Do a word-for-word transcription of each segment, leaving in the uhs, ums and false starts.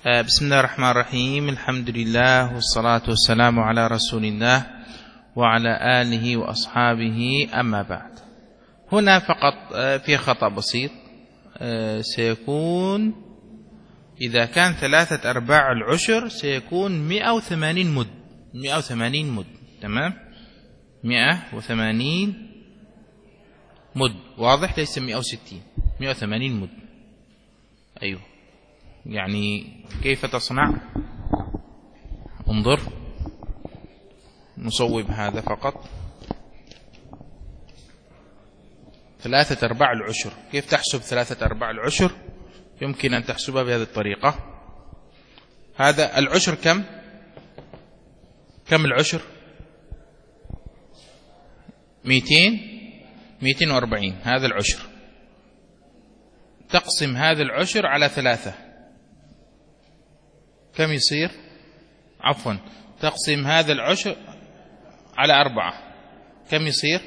بسم الله الرحمن الرحيم. الحمد لله والصلاة والسلام على رسول الله وعلى آله وأصحابه، أما بعد. هنا فقط في خطأ بسيط سيكون إذا كان ثلاثة أرباع العشر سيكون مئة وثمانين مد مئة وثمانين مد تمام، مئة وثمانين مد، واضح؟ ليس مئة وستين، مئة وثمانين مد. أيوه، يعني كيف تصنع؟ انظر، نصوب هذا فقط. ثلاثة أرباع العشر، كيف تحسب ثلاثة أرباع العشر؟ يمكن أن تحسبها بهذه الطريقة. هذا العشر كم؟ كم العشر؟ مئتين مئتين وأربعين، هذا العشر. تقسم هذا العشر على ثلاثة، كم يصير؟ عفوا، تقسم هذا العشر على أربعة، كم يصير؟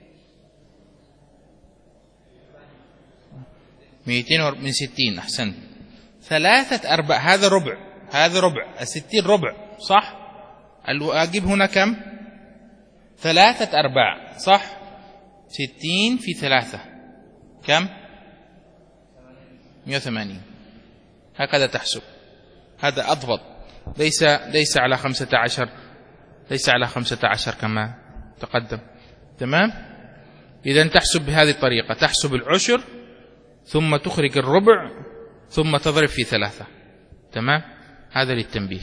مئتين من ستين. أحسن. ثلاثة أرباع، هذا ربع، هذا ربع، الستين ربع، صح؟ الواجب هنا كم؟ ثلاثة أرباع، صح؟ ستين في ثلاثة كم؟ مئة وثمانين. هكذا تحسب، هذا أضبط. ليس ليس على خمسة عشر، ليس على خمسة عشر كما تقدم. تمام؟ إذن تحسب بهذه الطريقة، تحسب العشر ثم تخرج الربع ثم تضرب في ثلاثة. تمام؟ هذا للتنبيه.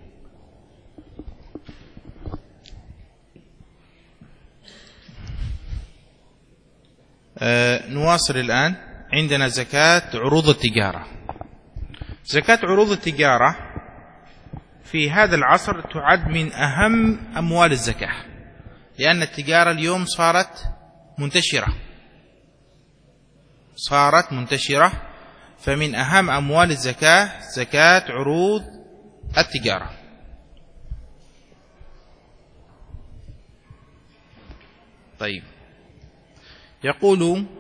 آه نواصل الآن. عندنا زكاة عروض التجارة. زكاة عروض التجارة في هذا العصر تعد من أهم أموال الزكاة، لأن التجارة اليوم صارت منتشرة صارت منتشرة فمن أهم أموال الزكاة زكاة عروض التجارة. طيب، يقول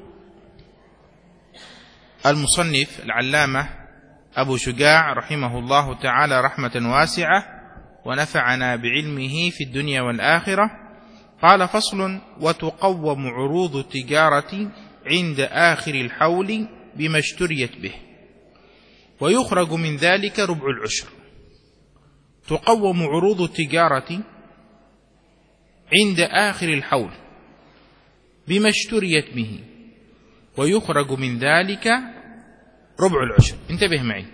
المصنف العلامة أبو شجاع رحمه الله تعالى رحمة واسعة ونفعنا بعلمه في الدنيا والآخرة، قال: فصل: وتقوم عروض التجارة عند آخر الحول بما اشتريت به، ويخرج من ذلك ربع العشر. تقوم عروض التجارة عند آخر الحول بما اشتريت به، ويخرج من ذلك ربع العشر. انتبه معي،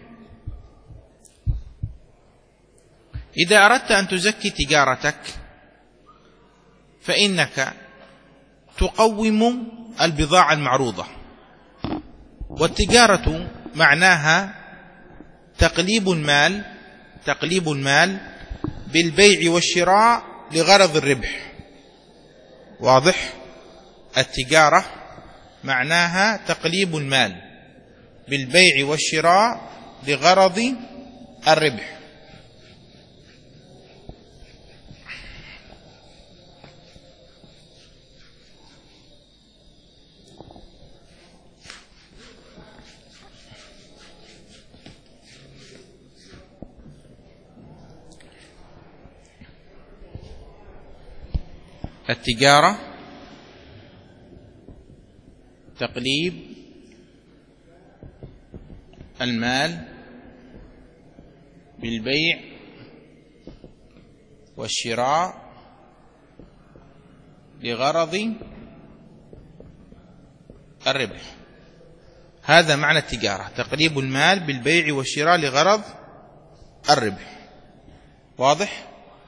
إذا أردت أن تزكي تجارتك فإنك تقوم البضاعة المعروضة. والتجارة معناها تقليب المال تقليب المال بالبيع والشراء لغرض الربح. واضح؟ التجارة معناها تقليب المال بالبيع والشراء لغرض الربح. التجارة تقليب المال بالبيع والشراء لغرض الربح. هذا معنى التجارة، تقليب المال بالبيع والشراء لغرض الربح. واضح؟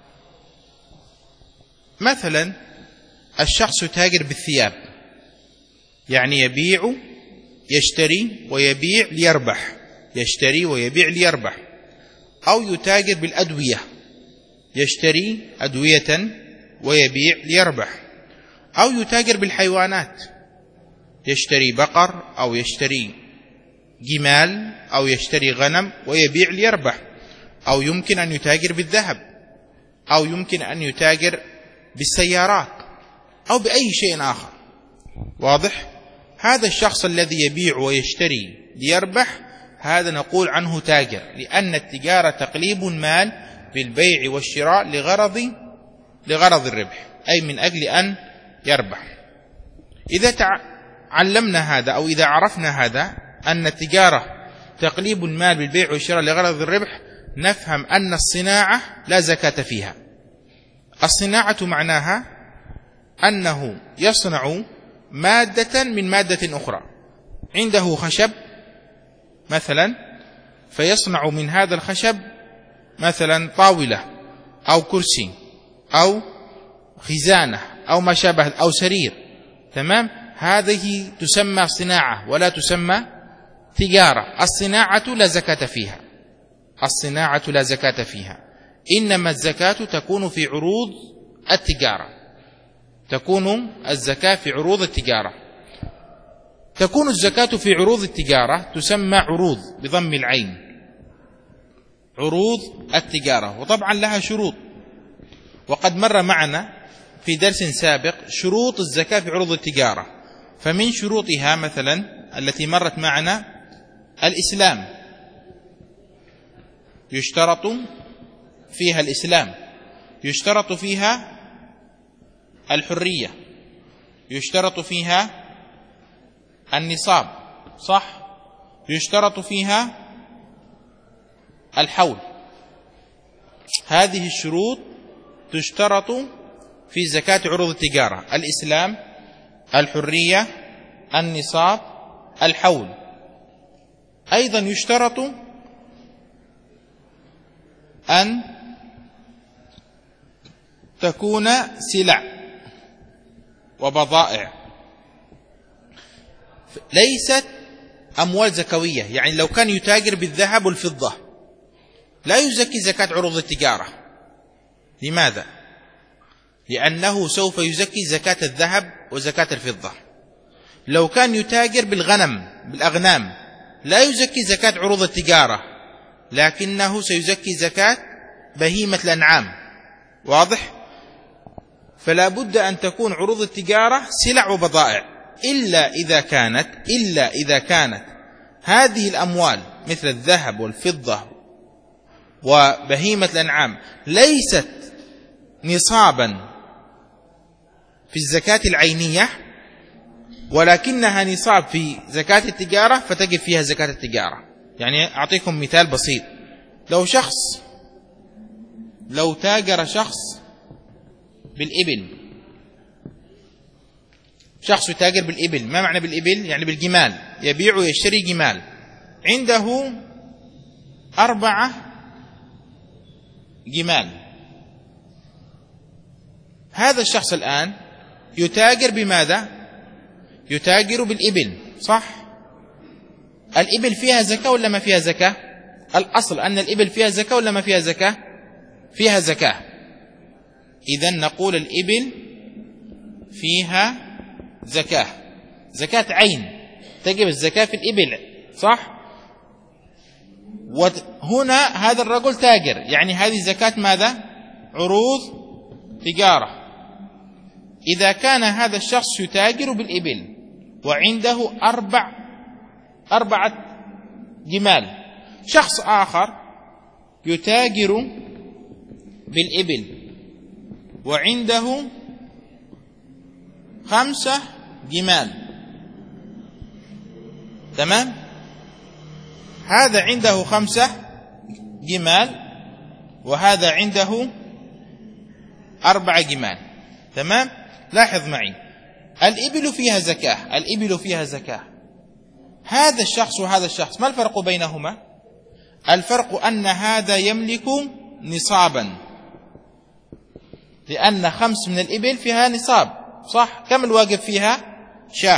مثلا الشخص يتاجر بالثياب، يعني يبيع يشتري ويبيع ليربح، يشتري ويبيع ليربح. أو يتاجر بالأدوية، يشتري أدوية ويبيع ليربح. أو يتاجر بالحيوانات، يشتري بقر أو يشتري جمال أو يشتري غنم ويبيع ليربح. أو يمكن أن يتاجر بالذهب، أو يمكن أن يتاجر بالسيارات، أو بأي شيء آخر. واضح؟ هذا الشخص الذي يبيع ويشتري ليربح هذا نقول عنه تاجر، لأن التجارة تقليب المال بالبيع والشراء لغرض لغرض الربح، أي من أجل أن يربح. إذا تعلمنا هذا أو إذا عرفنا هذا أن التجارة تقليب المال بالبيع والشراء لغرض الربح، نفهم أن الصناعة لا زكاة فيها. الصناعة معناها أنه يصنع مادة من مادة أخرى، عنده خشب مثلا فيصنع من هذا الخشب مثلا طاولة أو كرسي أو خزانة أو ما شابه أو سرير، تمام؟ هذه تسمى صناعة ولا تسمى تجارة. الصناعة لا زكاة فيها، الصناعة لا زكاة فيها، إنما الزكاة تكون في عروض التجارة، تكون الزكاة في عروض التجارة. تكون الزكاة في عروض التجارة تسمى عروض بضم العين، عروض التجارة، وطبعا لها شروط، وقد مر معنا في درس سابق شروط الزكاة في عروض التجارة. فمن شروطها مثلا التي مرت معنا الإسلام، يشترط فيها الإسلام، يشترط فيها الحرية، يشترط فيها النصاب، صح؟ يشترط فيها الحول. هذه الشروط تشترط في زكاة عروض التجارة: الإسلام، الحرية، النصاب، الحول. أيضا يشترط أن تكون سلع وبضائع، ليست أموال زكوية. يعني لو كان يتاجر بالذهب والفضة لا يزكي زكاة عروض التجارة. لماذا؟ لأنه سوف يزكي زكاة الذهب وزكاة الفضة. لو كان يتاجر بالغنم بالأغنام لا يزكي زكاة عروض التجارة، لكنه سيزكي زكاة بهيمة الأنعام. واضح؟ فلا بد أن تكون عروض التجارة سلع وبضائع، إلا إذا كانت إلا إذا كانت هذه الأموال مثل الذهب والفضة وبهيمة الأنعام ليست نصابا في الزكاة العينية، ولكنها نصاب في زكاة التجارة، فتجب فيها زكاة التجارة. يعني أعطيكم مثال بسيط: لو شخص لو تاجر شخص بالإبل، شخص يتاجر بالإبل. ما معنى بالإبل؟ يعني بالجمال، يبيع ويشتري جمال. عنده أربعة جمال. هذا الشخص الآن يتاجر بماذا؟ يتاجر بالإبل، صح؟ الإبل فيها زكاة ولا ما فيها زكاة؟ الأصل أن الإبل فيها زكاة ولا ما فيها زكاة؟ فيها زكاة. إذن نقول الإبل فيها زكاة، زكاة عين، تجب الزكاة في الإبل، صح؟ وهنا هذا الرجل تاجر، يعني هذه زكاة ماذا؟ عروض تجارة. إذا كان هذا الشخص يتاجر بالإبل وعنده أربع أربعة جمال، شخص آخر يتاجر بالإبل وعنده خمسة جمال، تمام؟ هذا عنده خمسة جمال وهذا عنده أربعة جمال، تمام؟ لاحظ معي، الإبل فيها زكاة، الإبل فيها زكاة. هذا الشخص وهذا الشخص ما الفرق بينهما؟ الفرق أن هذا يملك نصابا، لأن خمس من الإبل فيها نصاب، صح؟ كم الواجب فيها؟ شاه.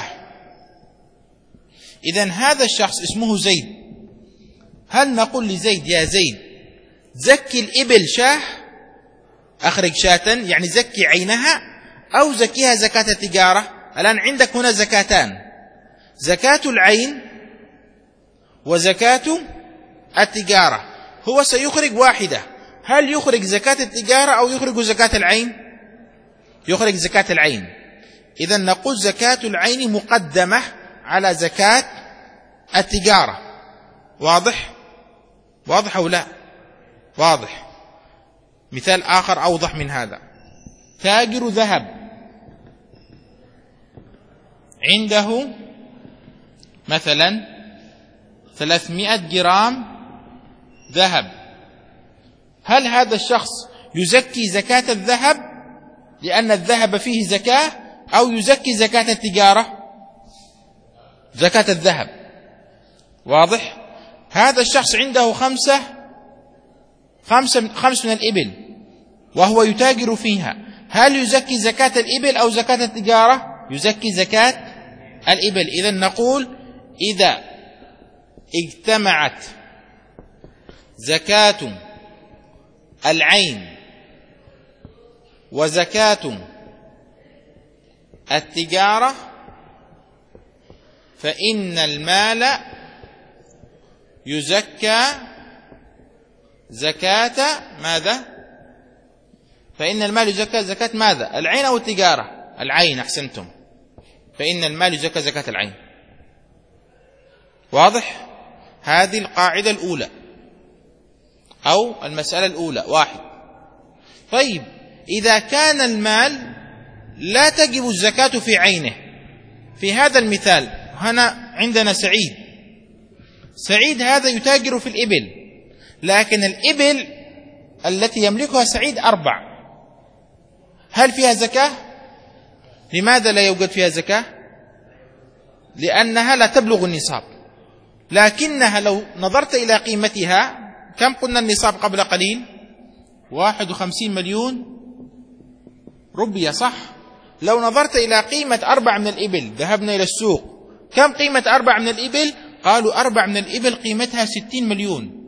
إذن هذا الشخص اسمه زيد، هل نقول لزيد: يا زيد زكي الإبل شاه، أخرج شاة، يعني زكي عينها، أو زكيها زكاة التجارة؟ الآن عندك هنا زكاتان: زكاة العين وزكاة التجارة. هو سيخرج واحدة، هل يخرج زكاة التجارة أو يخرج زكاة العين؟ يخرج زكاة العين. إذن نقول زكاة العين مقدمة على زكاة التجارة. واضح؟ واضح أو لا؟ واضح. مثال آخر أوضح من هذا: تاجر ذهب عنده مثلا ثلاثمائة جرام ذهب، هل هذا الشخص يزكي زكاة الذهب لأن الذهب فيه زكاة، أو يزكي زكاة التجارة؟ زكاة الذهب. واضح؟ هذا الشخص عنده خمسة خمسة خمس من الإبل وهو يتاجر فيها، هل يزكي زكاة الإبل أو زكاة التجارة؟ يزكي زكاة الإبل. إذن نقول إذا اجتمعت زكاة العين وزكاة التجارة فإن المال يزكى زكاة ماذا؟ فإن المال يزكى زكاة ماذا؟ العين أو التجارة؟ العين، أحسنتم. فإن المال يزكى زكاة العين. واضح؟ هذه القاعدة الأولى أو المسألة الأولى. واحد. طيب، إذا كان المال لا تجب الزكاة في عينه، في هذا المثال هنا عندنا سعيد سعيد هذا يتاجر في الإبل، لكن الإبل التي يملكها سعيد أربع، هل فيها زكاة؟ لماذا لا يوجد فيها زكاة؟ لأنها لا تبلغ النصاب، لكنها لو نظرت إلى قيمتها، كم قلنا النصاب قبل قليل؟ واحد وخمسين مليون روبية، صح؟ لو نظرت إلى قيمة أربع من الإبل، ذهبنا إلى السوق، كم قيمة أربع من الإبل؟ قالوا أربع من الإبل قيمتها ستين مليون.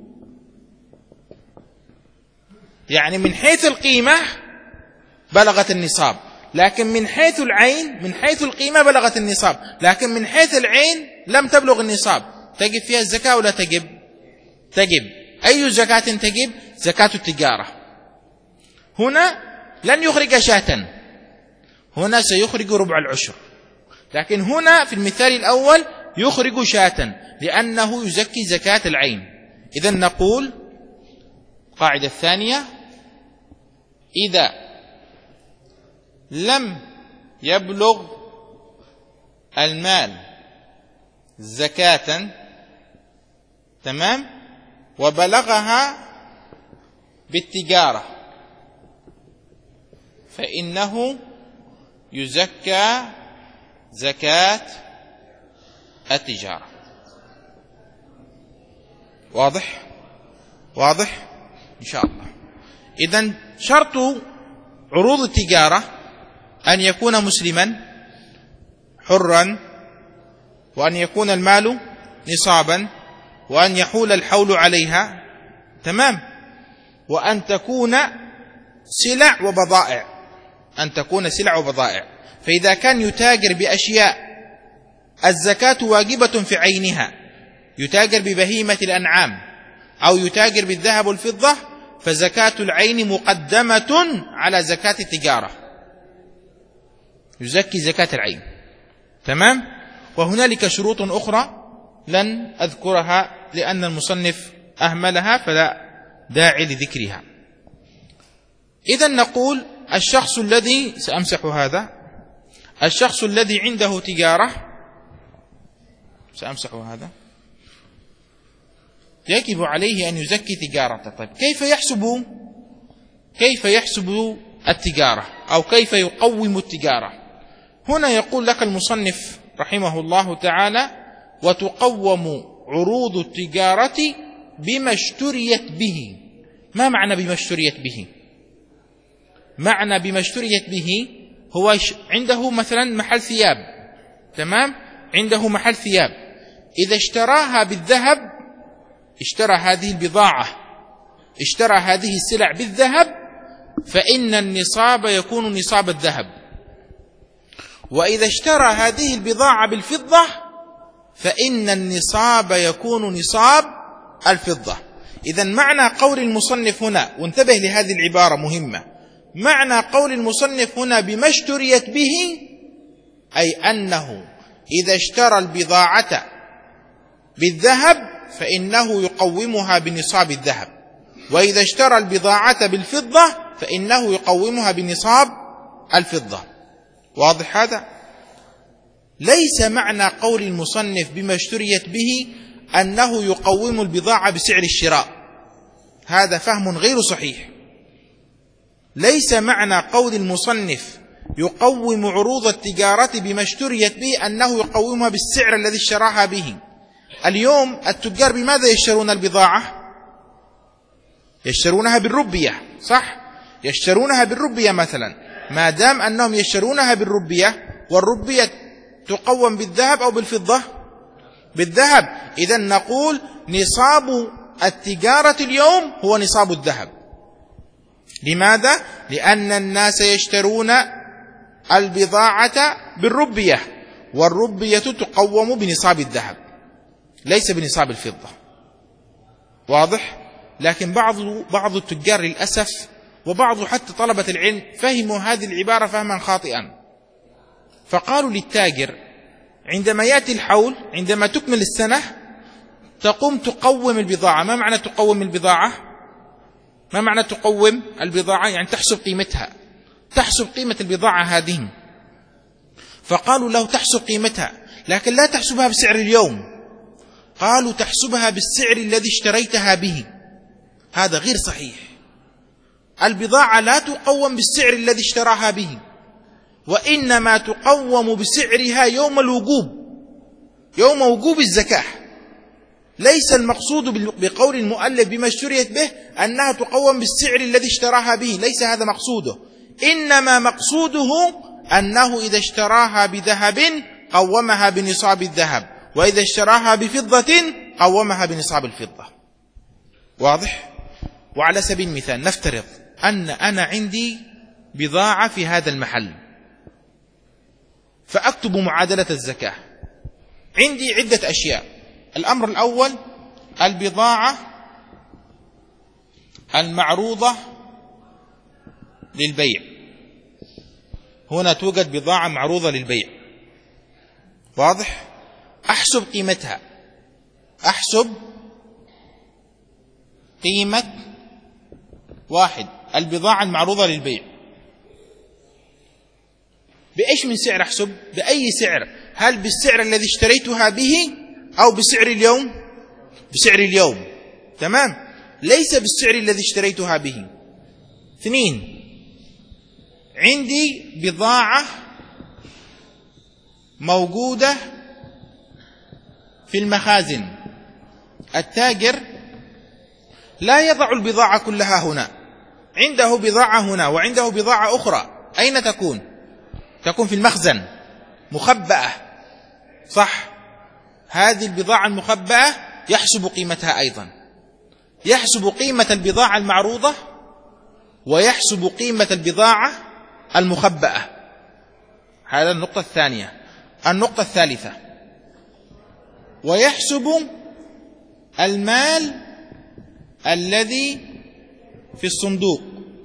يعني من حيث القيمة بلغت النصاب، لكن من حيث العين، من حيث القيمة بلغت النصاب، لكن من حيث العين لم تبلغ النصاب. تجب فيها الزكاة ولا تجب؟ تجب. أي زكاة تجب؟ زكاة التجارة. هنا لن يخرج شاة، هنا سيخرج ربع العشر، لكن هنا في المثال الأول يخرج شاة لأنه يزكي زكاة العين. إذن نقول القاعدة الثانية: إذا لم يبلغ المال زكاة، تمام، وبلغها بالتجارة، فإنه يزكى زكاة التجارة. واضح؟ واضح إن شاء الله. إذن شرط عروض التجارة أن يكون مسلما حرا، وأن يكون المال نصابا، وأن يحول الحول عليها، تمام، وأن تكون سلع وبضائع، أن تكون سلع وبضائع. فإذا كان يتاجر بأشياء الزكاة واجبة في عينها، يتاجر ببهيمة الأنعام أو يتاجر بالذهب والفضة، فزكاة العين مقدمة على زكاة التجارة، يزكي زكاة العين، تمام. وهنالك شروط أخرى لن أذكرها لأن المصنف أهملها فلا داعي لذكرها. إذن نقول الشخص الذي، سأمسح هذا، الشخص الذي عنده تجارة، سأمسح هذا، يجب عليه أن يزكي تجارته. طيب كيف يحسب كيف يحسب التجارة أو كيف يقوم التجارة؟ هنا يقول لك المصنف رحمه الله تعالى: وتقوم عروض التجارة بما اشتريت به. ما معنى بما اشتريت به؟ معنى بما اشتريت به هو عنده مثلا محل ثياب، تمام، عنده محل ثياب، إذا اشتراها بالذهب، اشترى هذه البضاعة، اشترى هذه السلع بالذهب، فإن النصاب يكون نصاب الذهب. وإذا اشترى هذه البضاعة بالفضة فإن النصاب يكون نصاب الفضة. إذن معنى قول المصنف هنا، وانتبه لهذه العبارة مهمة، معنى قول المصنف هنا بما اشتريت به، أي أنه إذا اشترى البضاعة بالذهب فإنه يقومها بنصاب الذهب، وإذا اشترى البضاعة بالفضة فإنه يقومها بنصاب الفضة. واضح هذا؟ ليس معنى قول المصنف بما اشتريت به أنه يقوم البضاعة بسعر الشراء، هذا فهم غير صحيح. ليس معنى قول المصنف يقوم عروض التجارة بما اشتريت به أنه يقومها بالسعر الذي اشتراها به. اليوم التجار بماذا يشترون البضاعة؟ يشترونها بالربية، صح؟ يشترونها بالربية مثلا. ما دام أنهم يشترونها بالربية، والربية تقوم بالذهب أو بالفضة؟ بالذهب. إذن نقول نصاب التجارة اليوم هو نصاب الذهب. لماذا؟ لأن الناس يشترون البضاعة بالربية، والربية تقوم بنصاب الذهب ليس بنصاب الفضة. واضح؟ لكن بعض بعض التجار للأسف، وبعض حتى طلبة العلم، فهموا هذه العبارة فهما خاطئا، فقالوا للتاجر عندما يأتي الحول، عندما تكمل السنة تقوم تقوم البضاعة. ما معنى تقوم البضاعة؟ ما معنى تقوم البضاعة؟ يعني تحسب قيمتها، تحسب قيمة البضاعة هذه. فقالوا له تحسب قيمتها، لكن لا تحسبها بسعر اليوم، قالوا تحسبها بالسعر الذي اشتريتها به. هذا غير صحيح. البضاعة لا تقوم بالسعر الذي اشتراها به، وإنما تقوم بسعرها يوم الوجوب، يوم وجوب الزكاة. ليس المقصود بقول المؤلف بما اشتريت به أنها تقوم بالسعر الذي اشتراها به، ليس هذا مقصوده. إنما مقصوده أنه إذا اشتراها بذهب قومها بنصاب الذهب، وإذا اشتراها بفضة قومها بنصاب الفضة. واضح؟ وعلى سبيل المثال نفترض أن أنا عندي بضاعة في هذا المحل، فأكتب معادلة الزكاة. عندي عدة أشياء. الأمر الأول البضاعة المعروضة للبيع. هنا توجد بضاعة معروضة للبيع. واضح؟ أحسب قيمتها، أحسب قيمة واحد البضاعة المعروضة للبيع. بإيش من سعر أحسب؟ بأي سعر؟ هل بالسعر الذي اشتريتها به أو بسعر اليوم؟ بسعر اليوم. تمام؟ ليس بالسعر الذي اشتريتها به. اثنين، عندي بضاعة موجودة في المخازن. التاجر لا يضع البضاعة كلها هنا، عنده بضاعة هنا وعنده بضاعة أخرى. أين تكون؟ تكون في المخزن مخبأة، صح؟ هذه البضاعة المخبأة يحسب قيمتها أيضا، يحسب قيمة البضاعة المعروضة ويحسب قيمة البضاعة المخبأة. هذا النقطة الثانية. النقطة الثالثة، ويحسب المال الذي في الصندوق.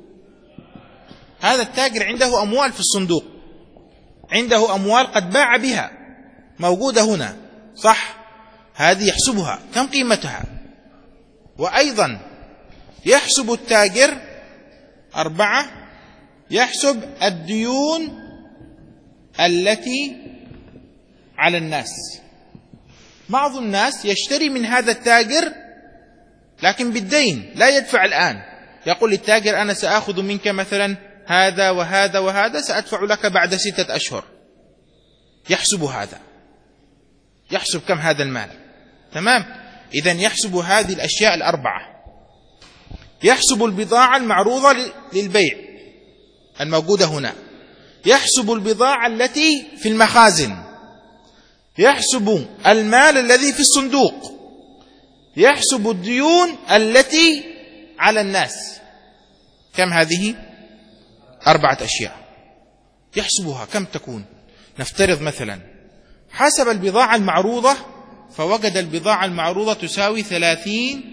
هذا التاجر عنده أموال في الصندوق، عنده أموال قد باع بها موجودة هنا، صح؟ هذه يحسبها كم قيمتها. وأيضا يحسب التاجر أربعة، يحسب الديون التي على الناس. بعض الناس يشتري من هذا التاجر لكن بالدين، لا يدفع الآن. يقول للتاجر أنا سأخذ منك مثلا هذا وهذا وهذا، سأدفع لك بعد ستة أشهر. يحسب هذا، يحسب كم هذا المال. تمام؟ إذن يحسب هذه الأشياء الأربعة. يحسب البضاعة المعروضة للبيع الموجودة هنا، يحسب البضاعة التي في المخازن، يحسب المال الذي في الصندوق، يحسب الديون التي على الناس. كم هذه؟ أربعة أشياء يحسبها. كم تكون؟ نفترض مثلا حسب البضاعة المعروضة فوجد البضاعة المعروضة تساوي ثلاثين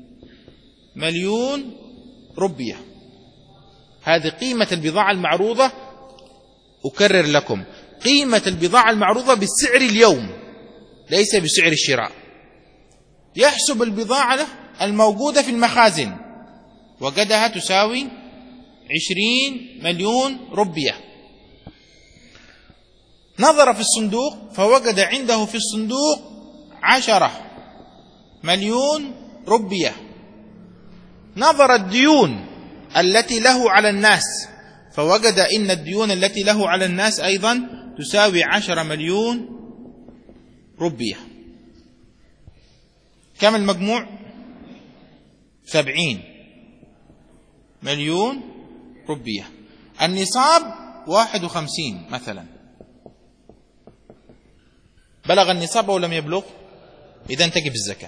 مليون ربية. هذه قيمة البضاعة المعروضة. أكرر لكم، قيمة البضاعة المعروضة بالسعر اليوم ليس بسعر الشراء. يحسب البضاعة الموجودة في المخازن، وجدها تساوي عشرين مليون روبية. نظر في الصندوق فوجد عنده في الصندوق عشرة مليون روبية. نظر الديون التي له على الناس فوجد إن الديون التي له على الناس أيضا تساوي عشرة مليون روبية. كم المجموع؟ سبعين مليون روبية. النصاب واحد وخمسين مثلا، بلغ النصاب أو لم يبلغ؟ إذن تجب الزكاة.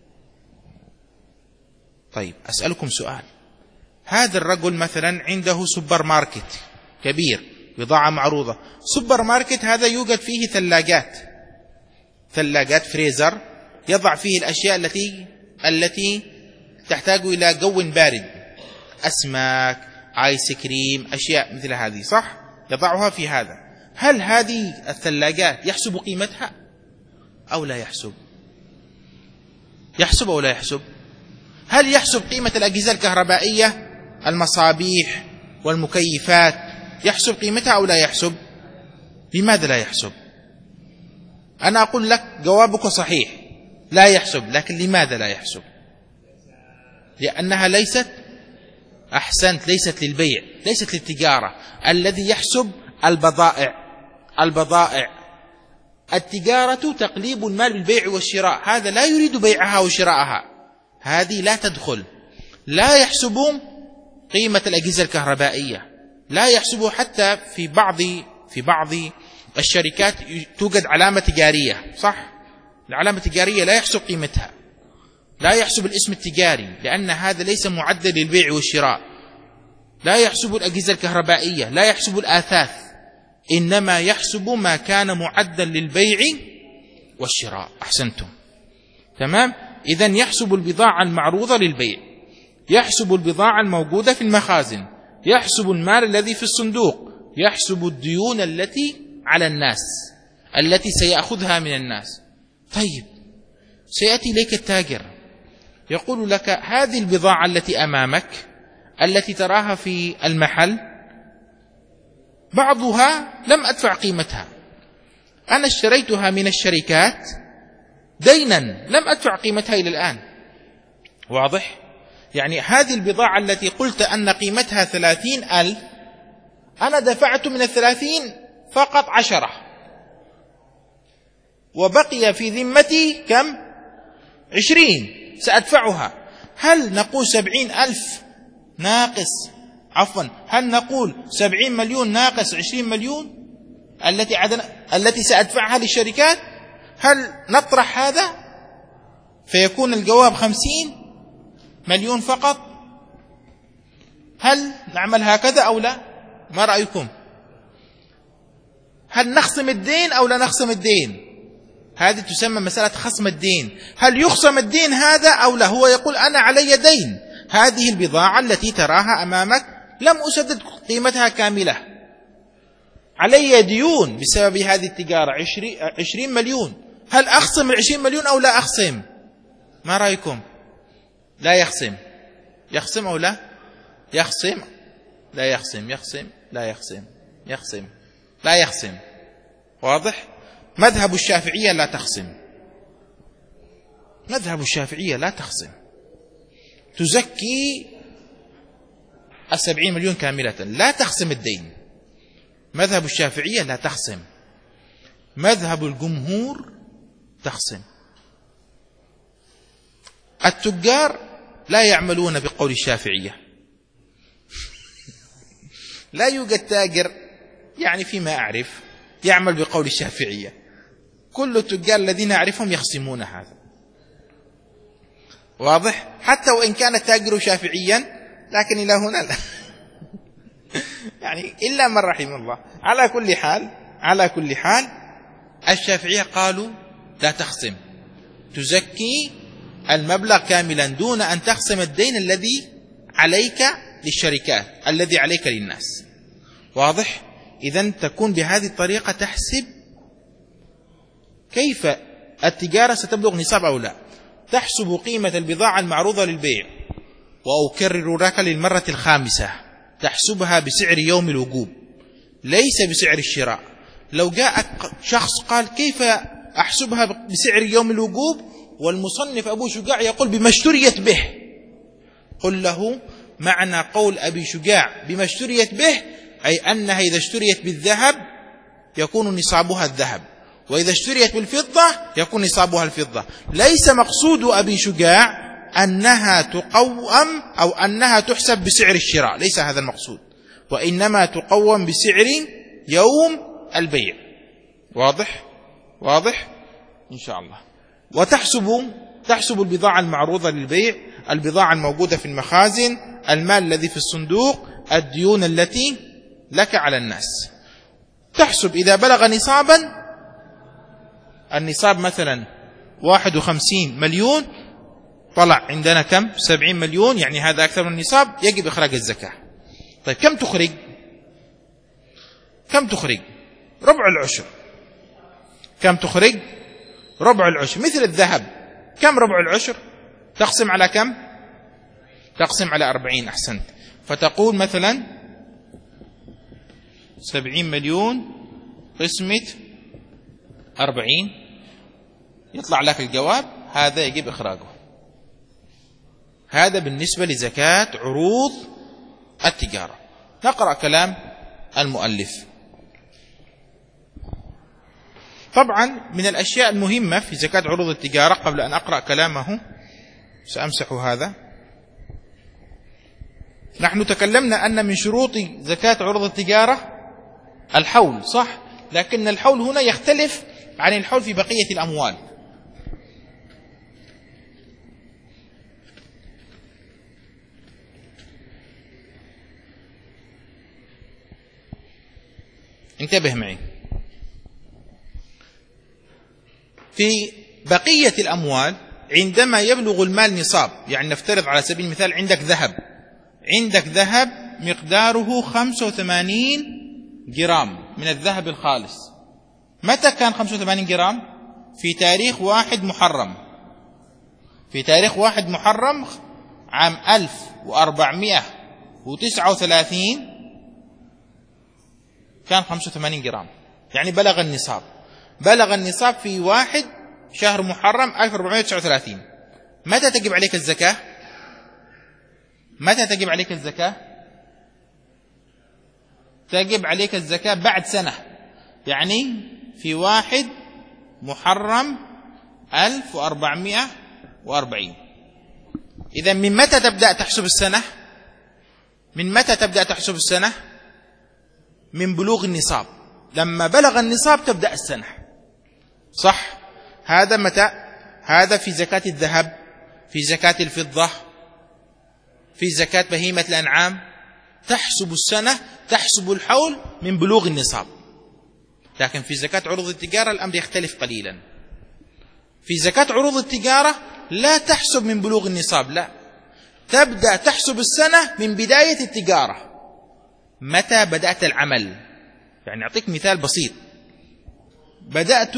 طيب أسألكم سؤال، هذا الرجل مثلا عنده سوبر ماركت كبير، بضاعة معروضة. سوبر ماركت هذا يوجد فيه ثلاجات، ثلاجات فريزر يضع فيه الأشياء التي التي تحتاج إلى جو بارد، أسماك، آيس كريم، أشياء مثل هذه، صح؟ يضعها في هذا. هل هذه الثلاجات يحسب قيمتها أو لا يحسب؟ يحسب أو لا يحسب؟ هل يحسب قيمة الأجهزة الكهربائية، المصابيح والمكيفات، يحسب قيمتها أو لا يحسب؟ لماذا لا يحسب؟ أنا أقول لك جوابك صحيح، لا يحسب. لكن لماذا لا يحسب؟ لأنها ليست، أحسنت، ليست للبيع، ليست للتجارة. الذي يحسب البضائع، البضائع التجارة تقليب المال بالبيع والشراء، هذا لا يريد بيعها وشراءها، هذه لا تدخل. لا يحسبون قيمة الأجهزة الكهربائية، لا يحسبوا. حتى في بعض في بعض الشركات توجد علامة تجارية، صح؟ العلامة التجارية لا يحسب قيمتها، لا يحسب الاسم التجاري، لأن هذا ليس معدل للبيع والشراء. لا يحسب الأجهزة الكهربائية، لا يحسب الآثاث، إنما يحسب ما كان معدل للبيع والشراء. أحسنتم، تمام. إذن يحسب البضاعة المعروضة للبيع، يحسب البضاعة الموجودة في المخازن، يحسب المال الذي في الصندوق، يحسب الديون التي على الناس التي سيأخذها من الناس. طيب سيأتي إليك التاجر يقول لك هذه البضاعة التي أمامك التي تراها في المحل بعضها لم أدفع قيمتها، أنا اشتريتها من الشركات دينا لم أدفع قيمتها إلى الآن. واضح؟ يعني هذه البضاعة التي قلت أن قيمتها ثلاثين ألف، أنا دفعت من الثلاثين فقط عشرة، وبقي في ذمتي كم؟ عشرين سأدفعها. هل نقول سبعين ألف ناقص، عفوا هل نقول سبعين مليون ناقص عشرين مليون التي عدن التي سأدفعها للشركات؟ هل نطرح هذا فيكون الجواب خمسين مليون فقط؟ هل نعمل هكذا أو لا؟ ما رأيكم؟ هل نخصم الدين أو لا نخصم الدين؟ هذه تسمى مسألة خصم الدين. هل يخصم الدين هذا أو لا؟ هو يقول أنا علي دين، هذه البضاعة التي تراها أمامك لم أسدد قيمتها كاملة، علي ديون بسبب هذه التجارة عشرين مليون، هل أخصم العشرين مليون أو لا أخصم؟ ما رأيكم؟ لا يخصم. يخصم أو لا يخصم؟ لا يخصم. يخصم لا يخصم. يخصم لا يخصم. واضح؟ مذهب الشافعية لا تخصم، مذهب الشافعية لا تخصم، تزكي السبعين مليون كاملة، لا تخصم الدين. مذهب الشافعية لا تخصم، مذهب الجمهور تخصم. التجار لا يعملون بقول الشافعية، لا يوجد تاجر يعني فيما أعرف يعمل بقول الشافعية، كل التجار الذين أعرفهم يخصمون هذا. واضح؟ حتى وإن كان التاجر شافعيا لكن إلى هنا لا يعني إلا من رحم الله. على كل حال على كل حال الشافعية قالوا لا تخصم، تزكي المبلغ كاملا دون أن تخصم الدين الذي عليك للشركات، الذي عليك للناس. واضح؟ إذن تكون بهذه الطريقة تحسب كيف التجارة ستبلغ نصاب أو لا. تحسب قيمة البضاعة المعروضة للبيع، وأكرر لك للمرة الخامسة، تحسبها بسعر يوم الوقوب ليس بسعر الشراء. لو جاء شخص قال كيف أحسبها بسعر يوم الوقوب والمصنف أبو شجاع يقول بما اشتريت به، قل له معنى قول أبي شجاع بما اشتريت به أي أنها إذا اشتريت بالذهب يكون نصابها الذهب، وإذا اشتريت بالفضة يكون نصابها الفضة. ليس مقصود أبي شجاع أنها تقوم أو أنها تحسب بسعر الشراء، ليس هذا المقصود، وإنما تقوم بسعر يوم البيع. واضح؟ واضح إن شاء الله. وتحسب تحسب البضاعة المعروضة للبيع، البضاعة الموجودة في المخازن، المال الذي في الصندوق، الديون التي لك على الناس. تحسب إذا بلغ نصابا، النصاب مثلا واحد وخمسين مليون، طلع عندنا كم؟ سبعين مليون، يعني هذا أكثر من النصاب، يجب إخراج الزكاة. طيب كم تخرج؟ كم تخرج؟ ربع العشر. كم تخرج؟ ربع العشر. مثل الذهب، كم ربع العشر؟ تقسم على كم؟ تقسم على أربعين. أحسنت. فتقول مثلا سبعين مليون قسمة أربعين، يطلع لك الجواب، هذا يجب إخراجه. هذا بالنسبة لزكاة عروض التجارة. نقرأ كلام المؤلف. طبعا من الأشياء المهمة في زكاة عروض التجارة، قبل أن أقرأ كلامه سأمسح هذا. نحن تكلمنا أن من شروط زكاة عروض التجارة الحول، صح؟ لكن الحول هنا يختلف عن الحول في بقية الأموال. انتبه معي. في بقية الأموال عندما يبلغ المال نصاب، يعني نفترض على سبيل المثال عندك ذهب، عندك ذهب مقداره خمسة وثمانين جرام من الذهب الخالص. متى كان خمسة وثمانين جرام؟ في تاريخ واحد محرم، في تاريخ واحد محرم عام ألف وأربعمائة وتسعة وثلاثين كان خمسة وثمانين جرام، يعني بلغ النصاب. بلغ النصاب في واحد شهر محرم ألف وأربعمائة وتسعة وثلاثين. متى تجب عليك الزكاة؟ متى تجب عليك الزكاة؟ تجب عليك الزكاة بعد سنة، يعني في واحد محرم ألف وأربعمائة وأربعين. إذا من متى تبدأ تحسب السنة؟ من متى تبدأ تحسب السنة؟ من بلوغ النصاب. لما بلغ النصاب تبدأ السنة، صح؟ هذا متى؟ هذا في زكاة الذهب، في زكاة الفضة، في زكاة بهيمة الأنعام. تحسب السنة، تحسب الحول من بلوغ النصاب. لكن في زكاة عروض التجارة الأمر يختلف قليلا. في زكاة عروض التجارة لا تحسب من بلوغ النصاب، لا، تبدأ تحسب السنة من بداية التجارة. متى بدأت العمل؟ يعني أعطيك مثال بسيط. بدأت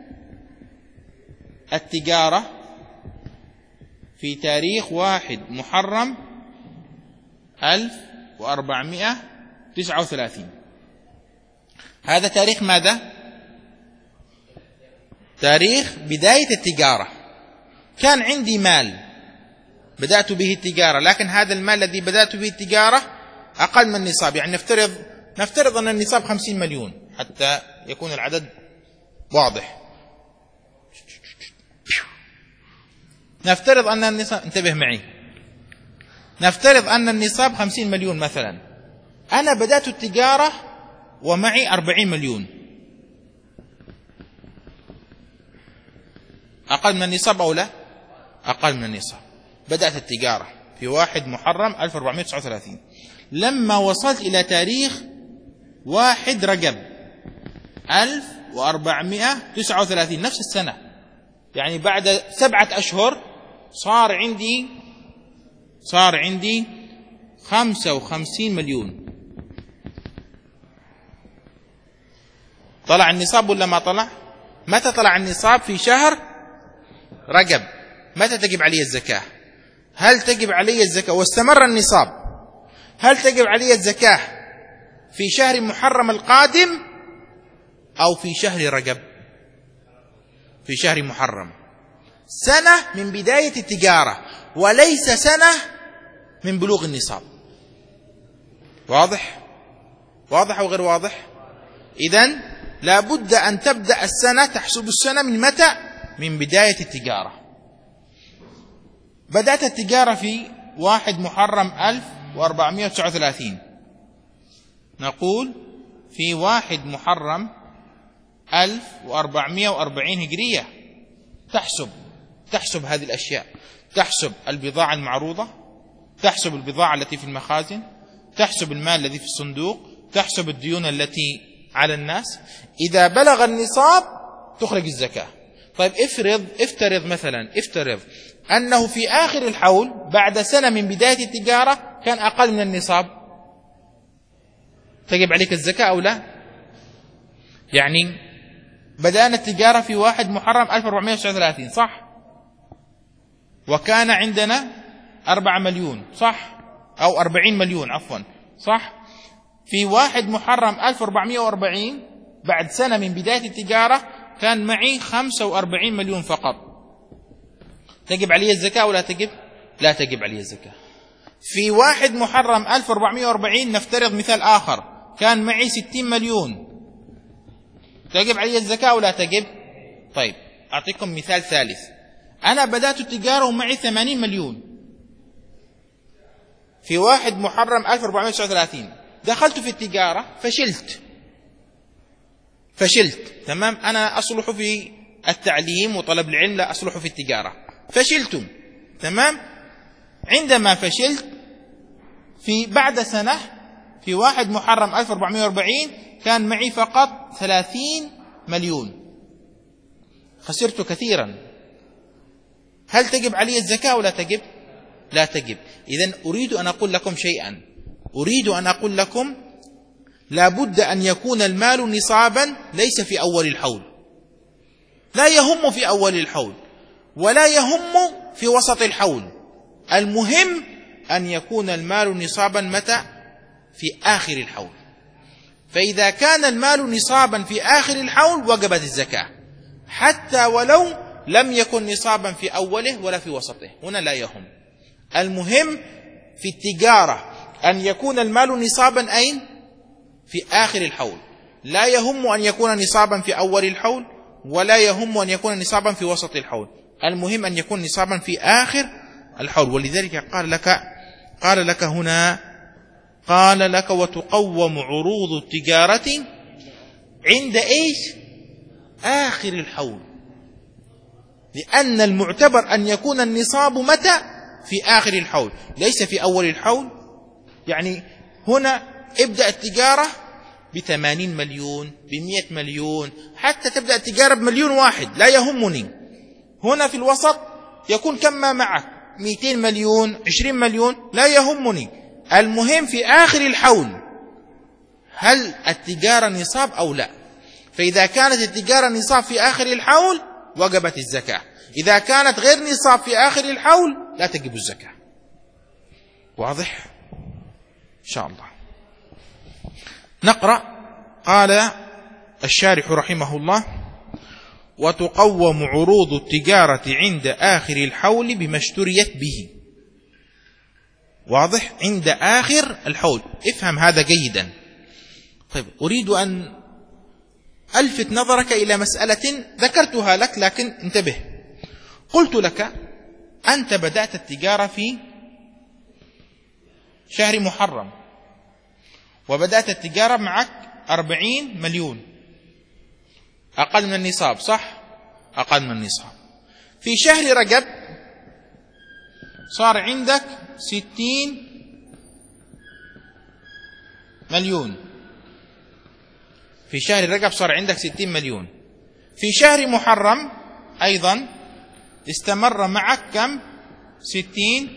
التجارة في تاريخ واحد محرم ألف وأربعمائة وتسعة وثلاثين. هذا تاريخ ماذا؟ تاريخ بداية التجارة. كان عندي مال بدأت به التجارة، لكن هذا المال الذي بدأت به التجارة أقل من النصاب. يعني نفترض نفترض أن النصاب خمسين مليون حتى يكون العدد واضح. نفترض أن النصاب، انتبه معي، نفترض أن النصاب خمسين مليون مثلا. أنا بدأت التجارة ومعي أربعين مليون، أقل من النصاب أو لا؟ أقل من النصاب. بدأت التجارة في واحد محرم ألف وأربعمائة وتسعة وثلاثين. لما وصلت إلى تاريخ واحد رجب ألف وأربعمائة وتسعة وثلاثين، نفس السنة، يعني بعد سبعة أشهر صار عندي صار عندي خمسة وخمسين مليون. طلع النصاب ولا ما طلع؟ متى طلع النصاب؟ في شهر رجب. متى تجب علي الزكاة؟ هل تجب علي الزكاة واستمر النصاب، هل تجب علي الزكاة في شهر محرم القادم أو في شهر رجب؟ في شهر محرم، سنة من بداية التجارة وليس سنة من بلوغ النصاب. واضح؟ واضح أو غير واضح؟ إذن لا بد أن تبدأ السنة، تحسب السنة من متى؟ من بداية التجارة. بدأت التجارة في واحد محرم ألف وأربعمائة وتسعة وثلاثين، نقول في واحد محرم ألف وأربعمائة وأربعين هجرية تحسب تحسب هذه الأشياء، تحسب البضاعة المعروضة، تحسب البضاعة التي في المخازن، تحسب المال الذي في الصندوق، تحسب الديون التي على الناس. إذا بلغ النصاب تخرج الزكاة. طيب افرض افترض مثلا افترض أنه في آخر الحول بعد سنة من بداية التجارة كان أقل من النصاب، تجب عليك الزكاة أو لا؟ يعني بدأنا التجارة في واحد محرم ألف وأربعمائة وتسعة وثلاثين صح؟ وكان عندنا أربعة مليون صح؟ أو أربعين مليون عفوا صح؟ في واحد محرم ألف وأربعمائة وأربعين بعد سنة من بداية التجارة كان معي خمسة وأربعين مليون فقط، تجب علي الزكاة ولا تجب؟ لا تجب علي الزكاة. في واحد محرم ألف وأربعمائة وأربعين نفترض مثال آخر كان معي ستين مليون، تجب علي الزكاة ولا تجب؟ طيب أعطيكم مثال ثالث، أنا بدأت التجارة ومعي ثمانين مليون في واحد محرم ألف وأربعمائة وتسعة وثلاثين، دخلت في التجارة فشلت فشلت تمام، أنا أصلح في التعليم وطلب العلم، لا أصلح في التجارة، فشلتم تمام. عندما فشلت في بعد سنة في واحد محرم ألف وأربعمائة وأربعين كان معي فقط ثلاثين مليون، خسرت كثيرا، هل تجب علي الزكاة ولا تجب؟ لا تجب. إذن أريد أن أقول لكم شيئا، أريد أن أقول لكم لا بد أن يكون المال نصابا ليس في أول الحول، لا يهم في أول الحول ولا يهم في وسط الحول، المهم أن يكون المال نصابا متى؟ في آخر الحول. فإذا كان المال نصابا في آخر الحول وجبت الزكاة، حتى ولو لم يكن نصابا في أوله ولا في وسطه، هنا لا يهم. المهم في التجارة أن يكون المال نصابا أين؟ في آخر الحول، لا يهم أن يكون نصابا في أول الحول ولا يهم أن يكون نصابا في وسط الحول، المهم أن يكون نصابا في آخر الحول. ولذلك قال لك قال لك هنا قال لك وتقوم عروض التجارة عند إيش؟ آخر الحول، لأن المعتبر أن يكون النصاب متى؟ في آخر الحول ليس في أول الحول. يعني هنا ابدأ التجارة بثمانين مليون بمئة مليون، حتى تبدأ التجارة بمليون واحد لا يهمني. هنا في الوسط يكون كم ما معك؟ مئتين مليون عشرين مليون لا يهمني، المهم في آخر الحول هل التجارة نصاب أو لا. فإذا كانت التجارة نصاب في آخر الحول وجبت الزكاة، إذا كانت غير نصاب في آخر الحول لا تجب الزكاة. واضح؟ إن شاء الله نقرأ. قال الشارح رحمه الله وتقوم عروض التجارة عند آخر الحول بما اشتريت به. واضح؟ عند آخر الحول، افهم هذا جيدا. طيب أريد أن ألفت نظرك إلى مسألة ذكرتها لك لكن انتبه. قلت لك أنت بدأت التجارة في شهر محرم وبدأت التجارة معك أربعين مليون، أقل من النصاب صح؟ أقل من النصاب. في شهر رجب صار عندك ستين مليون، في شهر رجب صار عندك ستين مليون. في شهر محرم أيضا استمر معك كم؟ ستين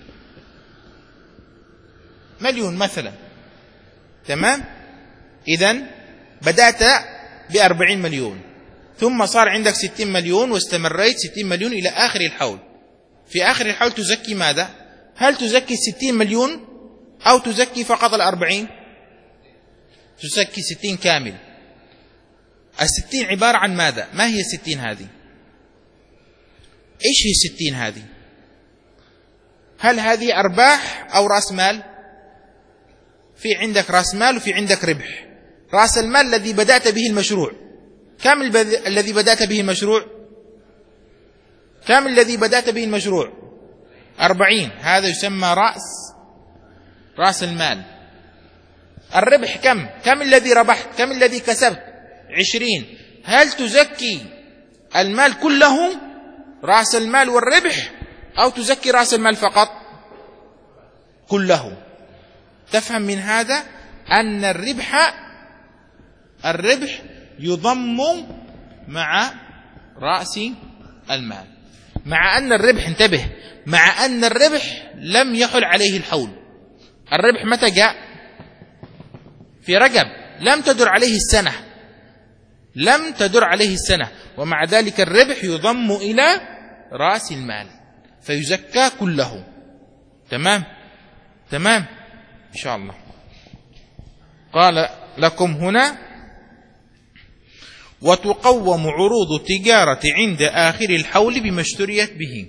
مليون مثلا، تمام؟ إذن بدأت بأربعين مليون ثم صار عندك ستين مليون واستمريت ستين مليون إلى آخر الحول، في آخر الحول تزكي ماذا؟ هل تزكي ستين مليون أو تزكي فقط الأربعين؟ تزكي ستين كامل. الستين عبارة عن ماذا؟ ما هي الستين هذه؟ إيش هي الستين هذه؟ هل هذه أرباح أو رأس مال؟ في عندك رأس مال وفي عندك ربح. رأس المال الذي بدأت به المشروع، كم البذ... الذي بدأت به المشروع؟ كم الذي بدأت به المشروع؟ أربعين. هذا يسمى رأس رأس المال. الربح كم؟ كم الذي ربحت؟ كم الذي كسبت؟ عشرين. هل تزكي المال كله، رأس المال والربح، أو تزكي رأس المال فقط؟ كله. تفهم من هذا أن الربح الربح يضم مع رأس المال، مع أن الربح، انتبه، مع أن الربح لم يحل عليه الحول. الربح متى جاء؟ في رجب، لم تدر عليه السنة، لم تدر عليه السنة، ومع ذلك الربح يضم إلى رأس المال فيزكى كله. تمام تمام إن شاء الله. قال لكم هنا: وتقوم عروض التجارة عند آخر الحول بما اشتريت به،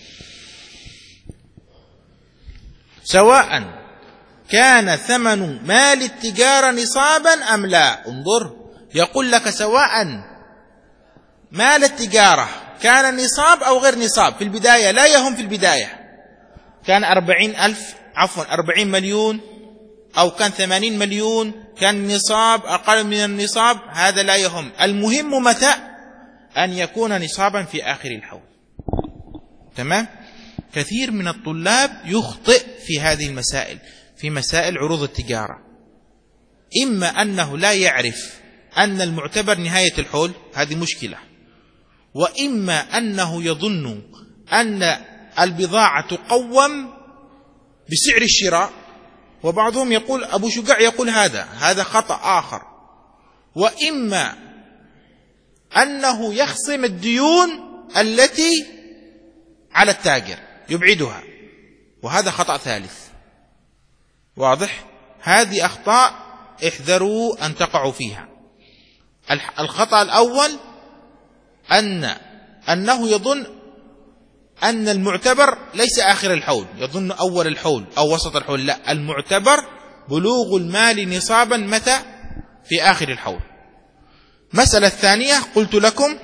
سواء كان ثمن مال التجارة نصابا أم لا. انظر، يقول لك سواء مال التجارة كان نصاب أو غير نصاب. في البداية لا يهم، في البداية كان أربعين ألف عفوا أربعين مليون أو كان ثمانين مليون، كان نصاب أقل من النصاب، هذا لا يهم. المهم متى أن يكون نصابا في آخر الحول. تمام. كثير من الطلاب يخطئ في هذه المسائل، في مسائل عروض التجارة. إما أنه لا يعرف أن المعتبر نهاية الحول، هذه مشكلة، وإما أنه يظن أن البضاعة تقوم بسعر الشراء، وبعضهم يقول، أبو شجاع يقول هذا هذا خطأ آخر. وإما أنه يخصم الديون التي على التاجر، يبعدها، وهذا خطأ ثالث. واضح؟ هذه أخطاء احذروا أن تقعوا فيها. الخطأ الأول أن أنه يظن أن المعتبر ليس آخر الحول، يظن أول الحول أو وسط الحول. لا، المعتبر بلوغ المال نصابا متى؟ في آخر الحول. مسألة الثانية قلت لكم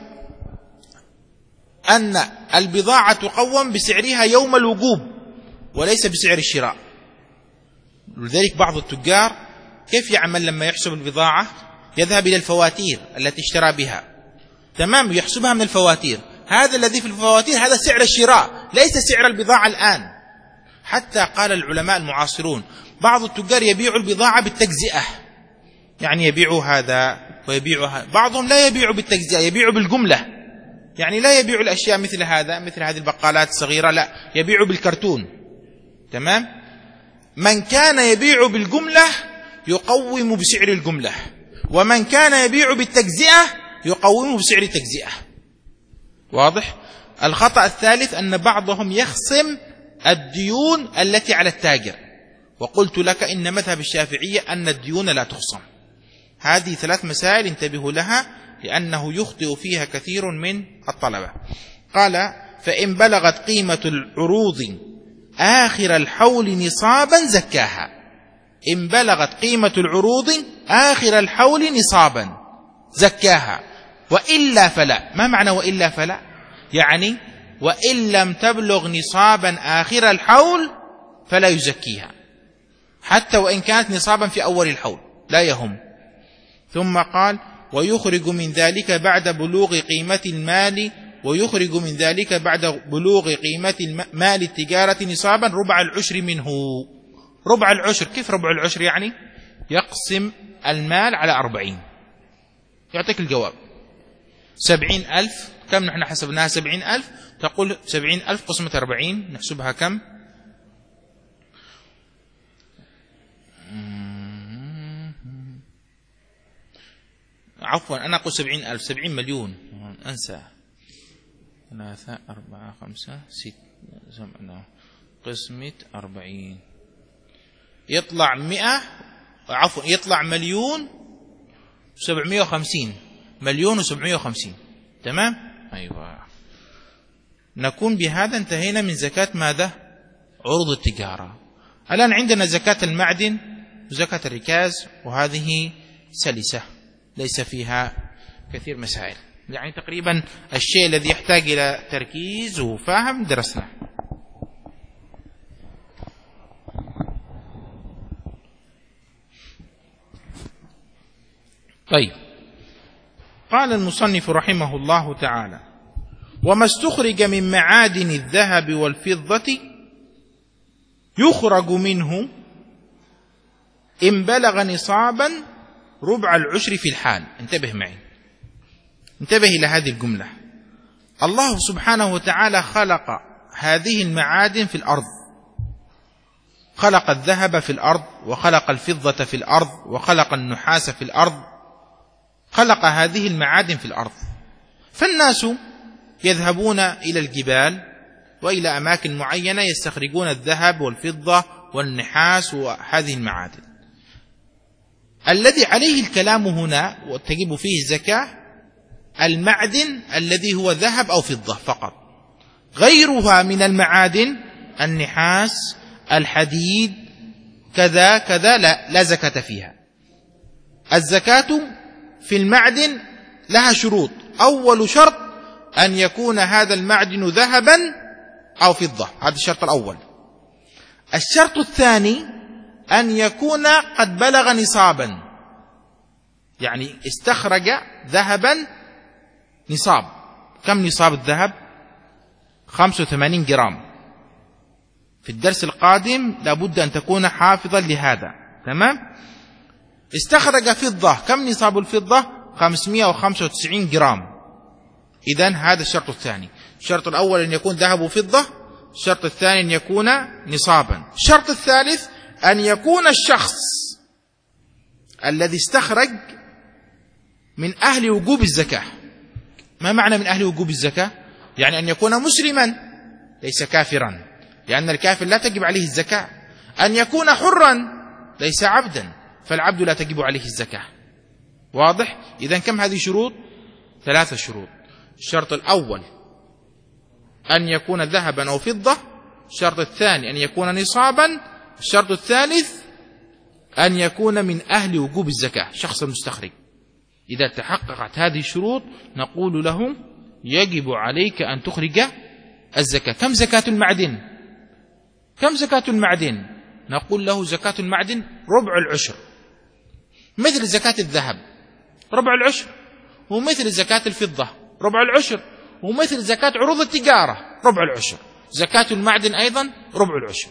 أن البضاعة تقوم بسعرها يوم الوجوب وليس بسعر الشراء. لذلك بعض التجار كيف يعمل لما يحسب البضاعة؟ يذهب إلى الفواتير التي اشترى بها، تمام، يحسبها من الفواتير. هذا الذي في الفواتير هذا سعر الشراء، ليس سعر البضاعة الآن. حتى قال العلماء المعاصرون بعض التجار يبيع البضاعة بالتجزئة، يعني يبيع هذا ويبيع هذا. بعضهم لا يبيع بالتجزئة، يبيع بالجملة، يعني لا يبيع الأشياء مثل هذا، مثل هذه البقالات الصغيرة، لا، يبيع بالكرتون. تمام. من كان يبيع بالجملة يقوم بسعر الجملة، ومن كان يبيع بالتجزئة يقوم بسعر التجزئة. واضح؟ الخطأ الثالث أن بعضهم يخصم الديون التي على التاجر، وقلت لك إن مذهب الشافعية أن الديون لا تخصم. هذه ثلاث مسائل انتبهوا لها، لأنه يخطئ فيها كثير من الطلبة. قال: فإن بلغت قيمة العروض آخر الحول نصابا زكاها. إن بلغت قيمة العروض آخر الحول نصابا زكاها، وإلا فلا. ما معنى وإلا فلا؟ يعني وإن لم تبلغ نصابا آخر الحول فلا يزكيها، حتى وإن كانت نصابا في أول الحول لا يهم. ثم قال: ويخرج من ذلك بعد بلوغ قيمة المال ويخرج من ذلك بعد بلوغ قيمة مال التجارة نصابا ربع العشر منه. ربع العشر، كيف ربع العشر؟ يعني يقسم المال على أربعين، يعطيك الجواب. سبعين ألف، كم نحن حسبناها؟ سبعين ألف. تقول سبعين ألف قسمة أربعين، نحسبها كم؟ عفوا أنا أقول سبعين ألف، سبعين مليون، أنسى. ثلاثة أربعة خمسة ست قسمة أربعين يطلع مئة، عفوا يطلع مليون سبعمائة وخمسين، مليون وسبعمائة وخمسين. تمام؟ أيوة. نكون بهذا انتهينا من زكاة ماذا؟ عروض التجارة. الآن عندنا زكاة المعدن وزكاة الركاز، وهذه سلسة ليس فيها كثير مسائل، يعني تقريبا الشيء الذي يحتاج إلى تركيز وفهم درسنا. طيب، قال المصنف رحمه الله تعالى: وما استخرج من معادن الذهب والفضة يخرج منه إن بلغ نصابا ربع العشر في الحال. انتبه معي، انتبه إلى هذه الجملة. الله سبحانه وتعالى خلق هذه المعادن في الأرض، خلق الذهب في الأرض، وخلق الفضة في الأرض، وخلق النحاس في الأرض، خلق هذه المعادن في الأرض. فالناس يذهبون إلى الجبال وإلى أماكن معينة يستخرجون الذهب والفضة والنحاس وهذه المعادن. الذي عليه الكلام هنا وتجب فيه الزكاة المعدن الذي هو ذهب أو فضة فقط. غيرها من المعادن النحاس، الحديد، كذا كذا لا, لا زكاة فيها. الزكاة في المعدن لها شروط. أول شرط أن يكون هذا المعدن ذهبا أو فضة، هذا الشرط الأول. الشرط الثاني أن يكون قد بلغ نصابا، يعني استخرج ذهبا نصاب. كم نصاب الذهب؟ خمسة وثمانين جرام. في الدرس القادم لابد أن تكون حافظا لهذا. تمام؟ استخرج فضة، كم نصاب الفضة؟ خمسمائة وخمسة وتسعين جرام. إذن هذا الشرط الثاني. الشرط الأول أن يكون ذهب وفضة، الشرط الثاني أن يكون نصابا. الشرط الثالث أن يكون الشخص الذي استخرج من أهل وجوب الزكاة. ما معنى من أهل وجوب الزكاة؟ يعني أن يكون مسلما ليس كافرا، لأن الكافر لا تجب عليه الزكاة. أن يكون حرا ليس عبدا، فالعبد لا تجب عليه الزكاة. واضح؟ إذن كم هذه شروط؟ ثلاثة شروط. الشرط الأول أن يكون ذهبا أو فضة، الشرط الثاني أن يكون نصابا، الشرط الثالث أن يكون من أهل وجوب الزكاة، شخص المستخرج. إذا تحققت هذه الشروط نقول له يجب عليك أن تخرج الزكاة. كم زكاة المعدن؟ كم زكاة المعدن؟ نقول له زكاة المعدن ربع العشر، مثل زكاة الذهب ربع العشر، ومثل زكاة الفضة ربع العشر، ومثل زكاة عروض التجارة ربع العشر. زكاة المعدن أيضا ربع العشر.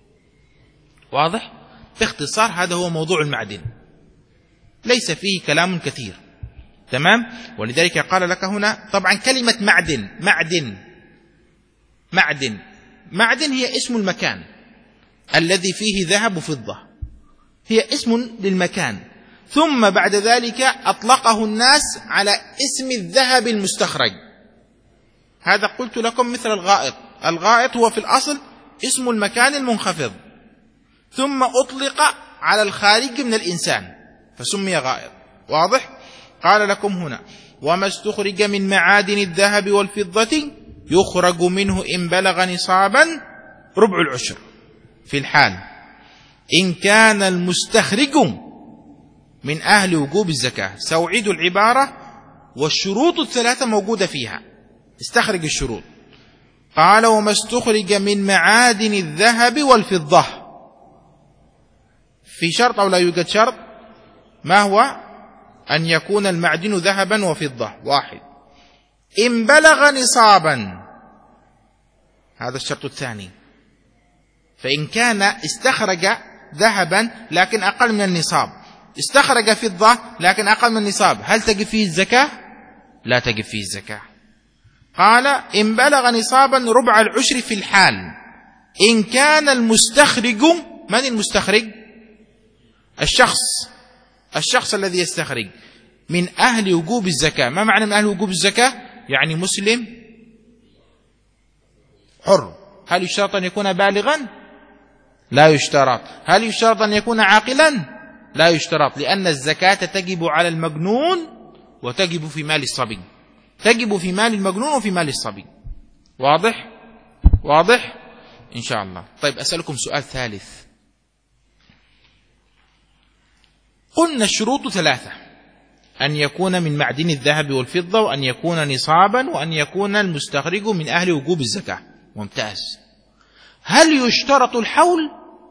واضح؟ باختصار هذا هو موضوع المعدن، ليس فيه كلام كثير. تمام؟ ولذلك قال لك هنا طبعا كلمة معدن معدن معدن معدن هي اسم المكان الذي فيه ذهب وفضة، هي اسم للمكان. ثم بعد ذلك أطلقه الناس على اسم الذهب المستخرج. هذا قلت لكم مثل الغائط. الغائط هو في الأصل اسم المكان المنخفض، ثم أطلق على الخارج من الإنسان فسمي غائط. واضح؟ قال لكم هنا وما استخرج من معادن الذهب والفضة يخرج منه إن بلغ نصابا ربع العشر في الحال، إن كان المستخرج من أهل وجوب الزكاة. سأعيد العبارة، والشروط الثلاثة موجودة فيها، استخرج الشروط. قال وما استخرج من معادن الذهب والفضة، في شرط أو لا يوجد شرط؟ ما هو؟ أن يكون المعدن ذهبا وفضة. واحد. إن بلغ نصابا، هذا الشرط الثاني. فإن كان استخرج ذهبا لكن أقل من النصاب، استخرج فضة لكن أقل من النصاب، هل تجب فيه الزكاة؟ لا تجب فيه الزكاة. قال إن بلغ نصابا ربع العشر في الحال، إن كان المستخرج، من المستخرج؟ الشخص الشخص الذي يستخرج من أهل وجوب الزكاة. ما معنى من أهل وجوب الزكاة؟ يعني مسلم حر، هل يشترط أن يكون بالغا؟ لا يشترط. هل يشترط أن يكون عاقلا؟ لا يشترط، لأن الزكاة تجب على المجنون وتجب في مال الصبي، تجب في مال المجنون وفي مال الصبي. واضح؟ واضح إن شاء الله. طيب أسألكم سؤال ثالث. قلنا الشروط ثلاثة: أن يكون من معدن الذهب والفضة، وأن يكون نصابا، وأن يكون المستخرج من أهل وجوب الزكاة. ممتاز. هل يشترط الحول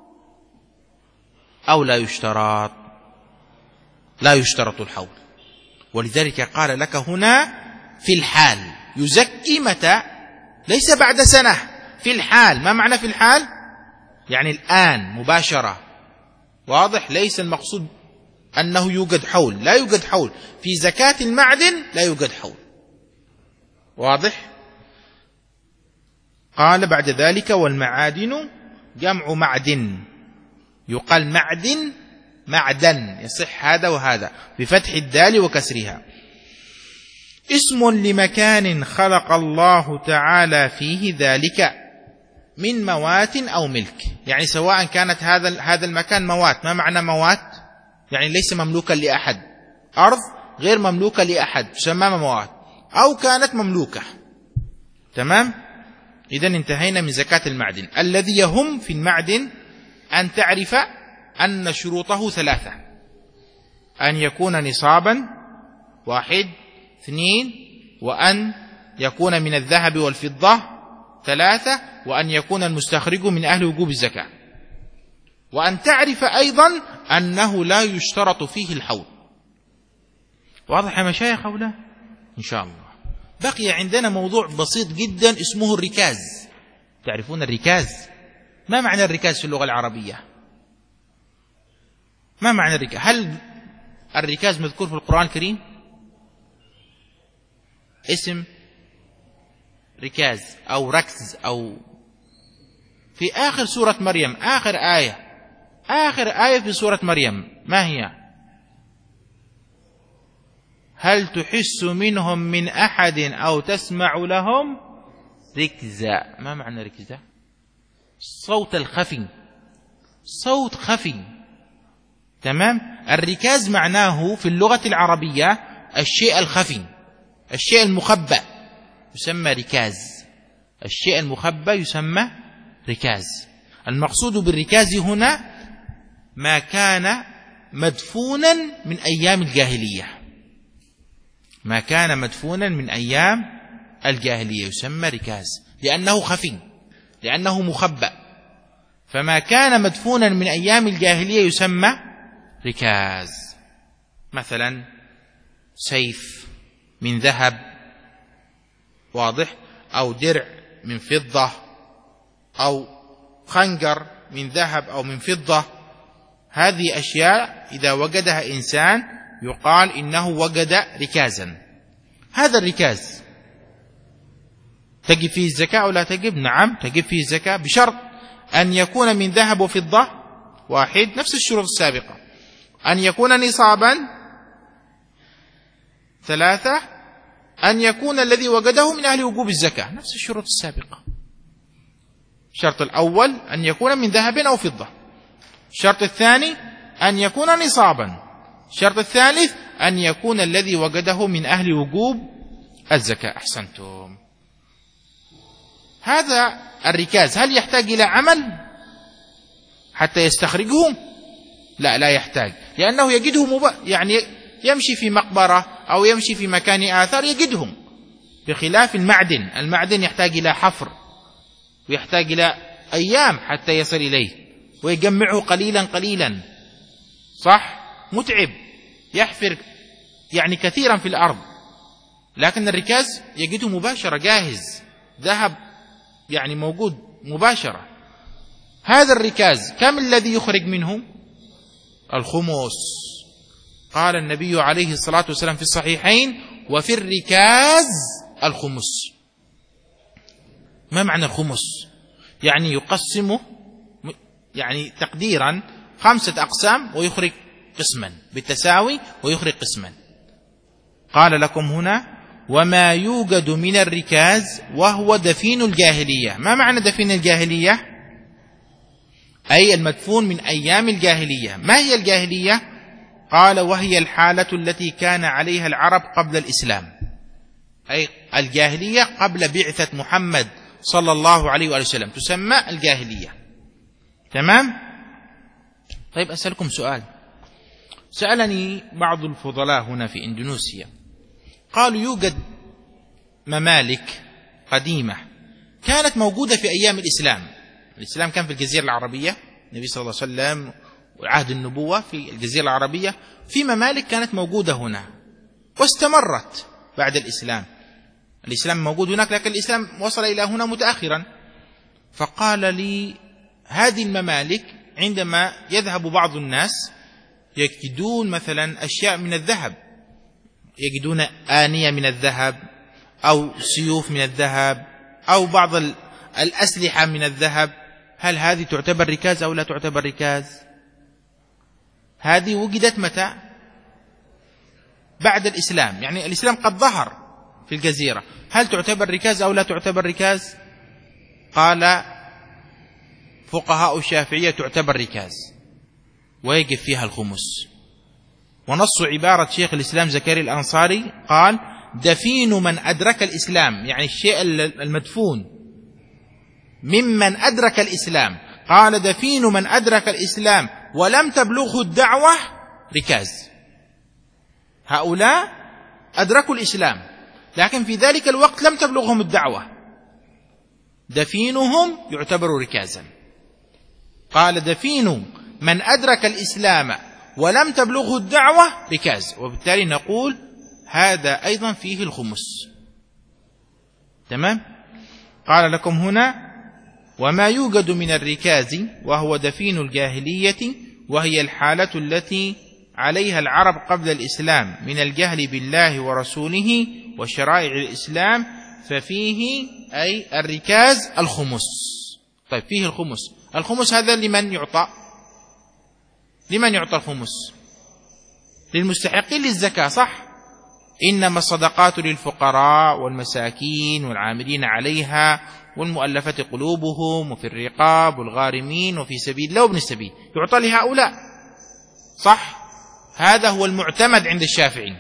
أو لا يشترط؟ لا يشترط الحول، ولذلك قال لك هنا في الحال. يزكي متى؟ ليس بعد سنة، في الحال. ما معنى في الحال؟ يعني الآن مباشرة. واضح؟ ليس المقصود أنه يوجد حول، لا يوجد حول في زكاة المعدن، لا يوجد حول. واضح؟ قال بعد ذلك: والمعادن جمع معدن، يقال معدن معدن، يصح هذا وهذا بفتح الدال وكسرها. اسم لمكان خلق الله تعالى فيه ذلك من موات أو ملك، يعني سواء كانت هذا هذا المكان موات. ما معنى موات؟ يعني ليس مملوكا لأحد، أرض غير مملوكة لأحد تسمى موات، أو كانت مملوكة. تمام؟ إذن انتهينا من زكاة المعدن. الذي يهم في المعدن أن تعرف أن شروطه ثلاثة: أن يكون نصابا، واحد، اثنين، وأن يكون من الذهب والفضة، ثلاثة، وأن يكون المستخرج من أهل وجوب الزكاة. وأن تعرف أيضا أنه لا يشترط فيه الحول. واضح يا مشايخ أو لا؟ إن شاء الله. بقي عندنا موضوع بسيط جدا اسمه الركاز. تعرفون الركاز؟ ما معنى الركاز في اللغة العربية؟ ما معنى الركاز؟ هل الركاز مذكور في القرآن الكريم؟ اسم ركاز أو ركز أو في آخر سورة مريم، آخر آية، آخر آية في سورة مريم ما هي؟ هل تحس منهم من أحد أو تسمع لهم ركزا. ما معنى ركزا؟ صوت الخفي، صوت خفي. تمام؟ الركاز معناه في اللغة العربية الشيء الخفي، الشيء المخبأ يسمى ركاز، الشيء المخبأ يسمى ركاز. المقصود بالركاز هنا ما كان مدفونا من أيام الجاهلية، ما كان مدفونا من أيام الجاهلية يسمى ركاز، لأنه خفي، لأنه مخبأ. فما كان مدفونا من أيام الجاهلية يسمى ركاز. مثلا سيف من ذهب، واضح، أو درع من فضة، أو خنجر من ذهب أو من فضة. هذه أشياء إذا وجدها إنسان يقال إنه وجد ركازا. هذا الركاز تجب فيه الزكاة أو لا تجب؟ نعم تجب فيه الزكاة، بشرط أن يكون من ذهب وفضة، واحد، نفس الشروط السابقة. أن يكون نصابا، ثلاثة، أن يكون الذي وجده من أهل وجوب الزكاة، نفس الشروط السابقة. الشرط الأول أن يكون من ذهب أو فضة، الشرط الثاني أن يكون نصابا، الشرط الثالث أن يكون الذي وجده من أهل وجوب الزكاة. أحسنتم. هذا الركاز هل يحتاج إلى عمل حتى يستخرجه؟ لا، لا يحتاج، لأنه يجده مب... يعني يمشي في مقبرة أو يمشي في مكان آثار يجدهم، بخلاف المعدن. المعدن يحتاج إلى حفر، ويحتاج إلى أيام حتى يصل إليه، ويجمعه قليلا قليلا، صح؟ متعب، يحفر يعني كثيرا في الأرض. لكن الركاز يجده مباشرة جاهز، ذهب يعني موجود مباشرة. هذا الركاز كم الذي يخرج منه؟ الخمس. قال النبي عليه الصلاة والسلام في الصحيحين: وفي الركاز الخمس. ما معنى الخمس؟ يعني يقسمه يعني تقديرا خمسة أقسام ويخرج قسما بالتساوي، ويخرج قسما. قال لكم هنا: وما يوجد من الركاز وهو دفين الجاهلية. ما معنى دفين الجاهلية؟ أي المدفون من أيام الجاهلية. ما هي الجاهلية؟ قال وهي الحالة التي كان عليها العرب قبل الإسلام، أي الجاهلية قبل بعثة محمد صلى الله عليه وآله وسلم تسمى الجاهلية. تمام؟ طيب أسألكم سؤال. سألني بعض الفضلاء هنا في إندونيسيا، قالوا يوجد ممالك قديمة كانت موجودة في أيام الإسلام. الإسلام كان في الجزيرة العربية، النبي صلى الله عليه وسلم وعهد النبوة في الجزيرة العربية، في ممالك كانت موجودة هنا واستمرت بعد الإسلام. الإسلام موجود هناك لكن الإسلام وصل إلى هنا متأخرا. فقال لي هذه الممالك عندما يذهب بعض الناس يجدون مثلا أشياء من الذهب، يجدون آنية من الذهب أو سيوف من الذهب أو بعض الأسلحة من الذهب، هل هذه تعتبر ركاز أو لا تعتبر ركاز؟ هذه وجدت متى؟ بعد الإسلام، يعني الإسلام قد ظهر في الجزيرة، هل تعتبر ركاز أو لا تعتبر ركاز؟ قال فقهاء الشافعية تعتبر ركاز ويجب فيها الخمس. ونص عبارة شيخ الإسلام زكريا الأنصاري قال دفين من أدرك الإسلام، يعني الشيء المدفون ممن أدرك الإسلام، قال دفين من أدرك الإسلام ولم تبلغه الدعوة ركاز. هؤلاء أدركوا الإسلام لكن في ذلك الوقت لم تبلغهم الدعوة، دفينهم يعتبر ركازا. قال دفين من أدرك الإسلام ولم تبلغه الدعوة ركاز، وبالتالي نقول هذا أيضا فيه الخمس. تمام؟ قال لكم هنا وما يوجد من الركاز وهو دفين الجاهلية وهي الحالة التي عليها العرب قبل الإسلام من الجهل بالله ورسوله وشرائع الإسلام، ففيه أي الركاز الخمس. طيب فيه الخمس، الخمس هذا لمن يعطى؟ لمن يعطى الخمس؟ للمستحقين للزكاة، صح؟ إنما الصدقات للفقراء والمساكين والعاملين عليها والمؤلفة قلوبهم وفي الرقاب والغارمين وفي سبيل الله وابن السبيل، يعطى لهؤلاء، صح؟ هذا هو المعتمد عند الشافعي.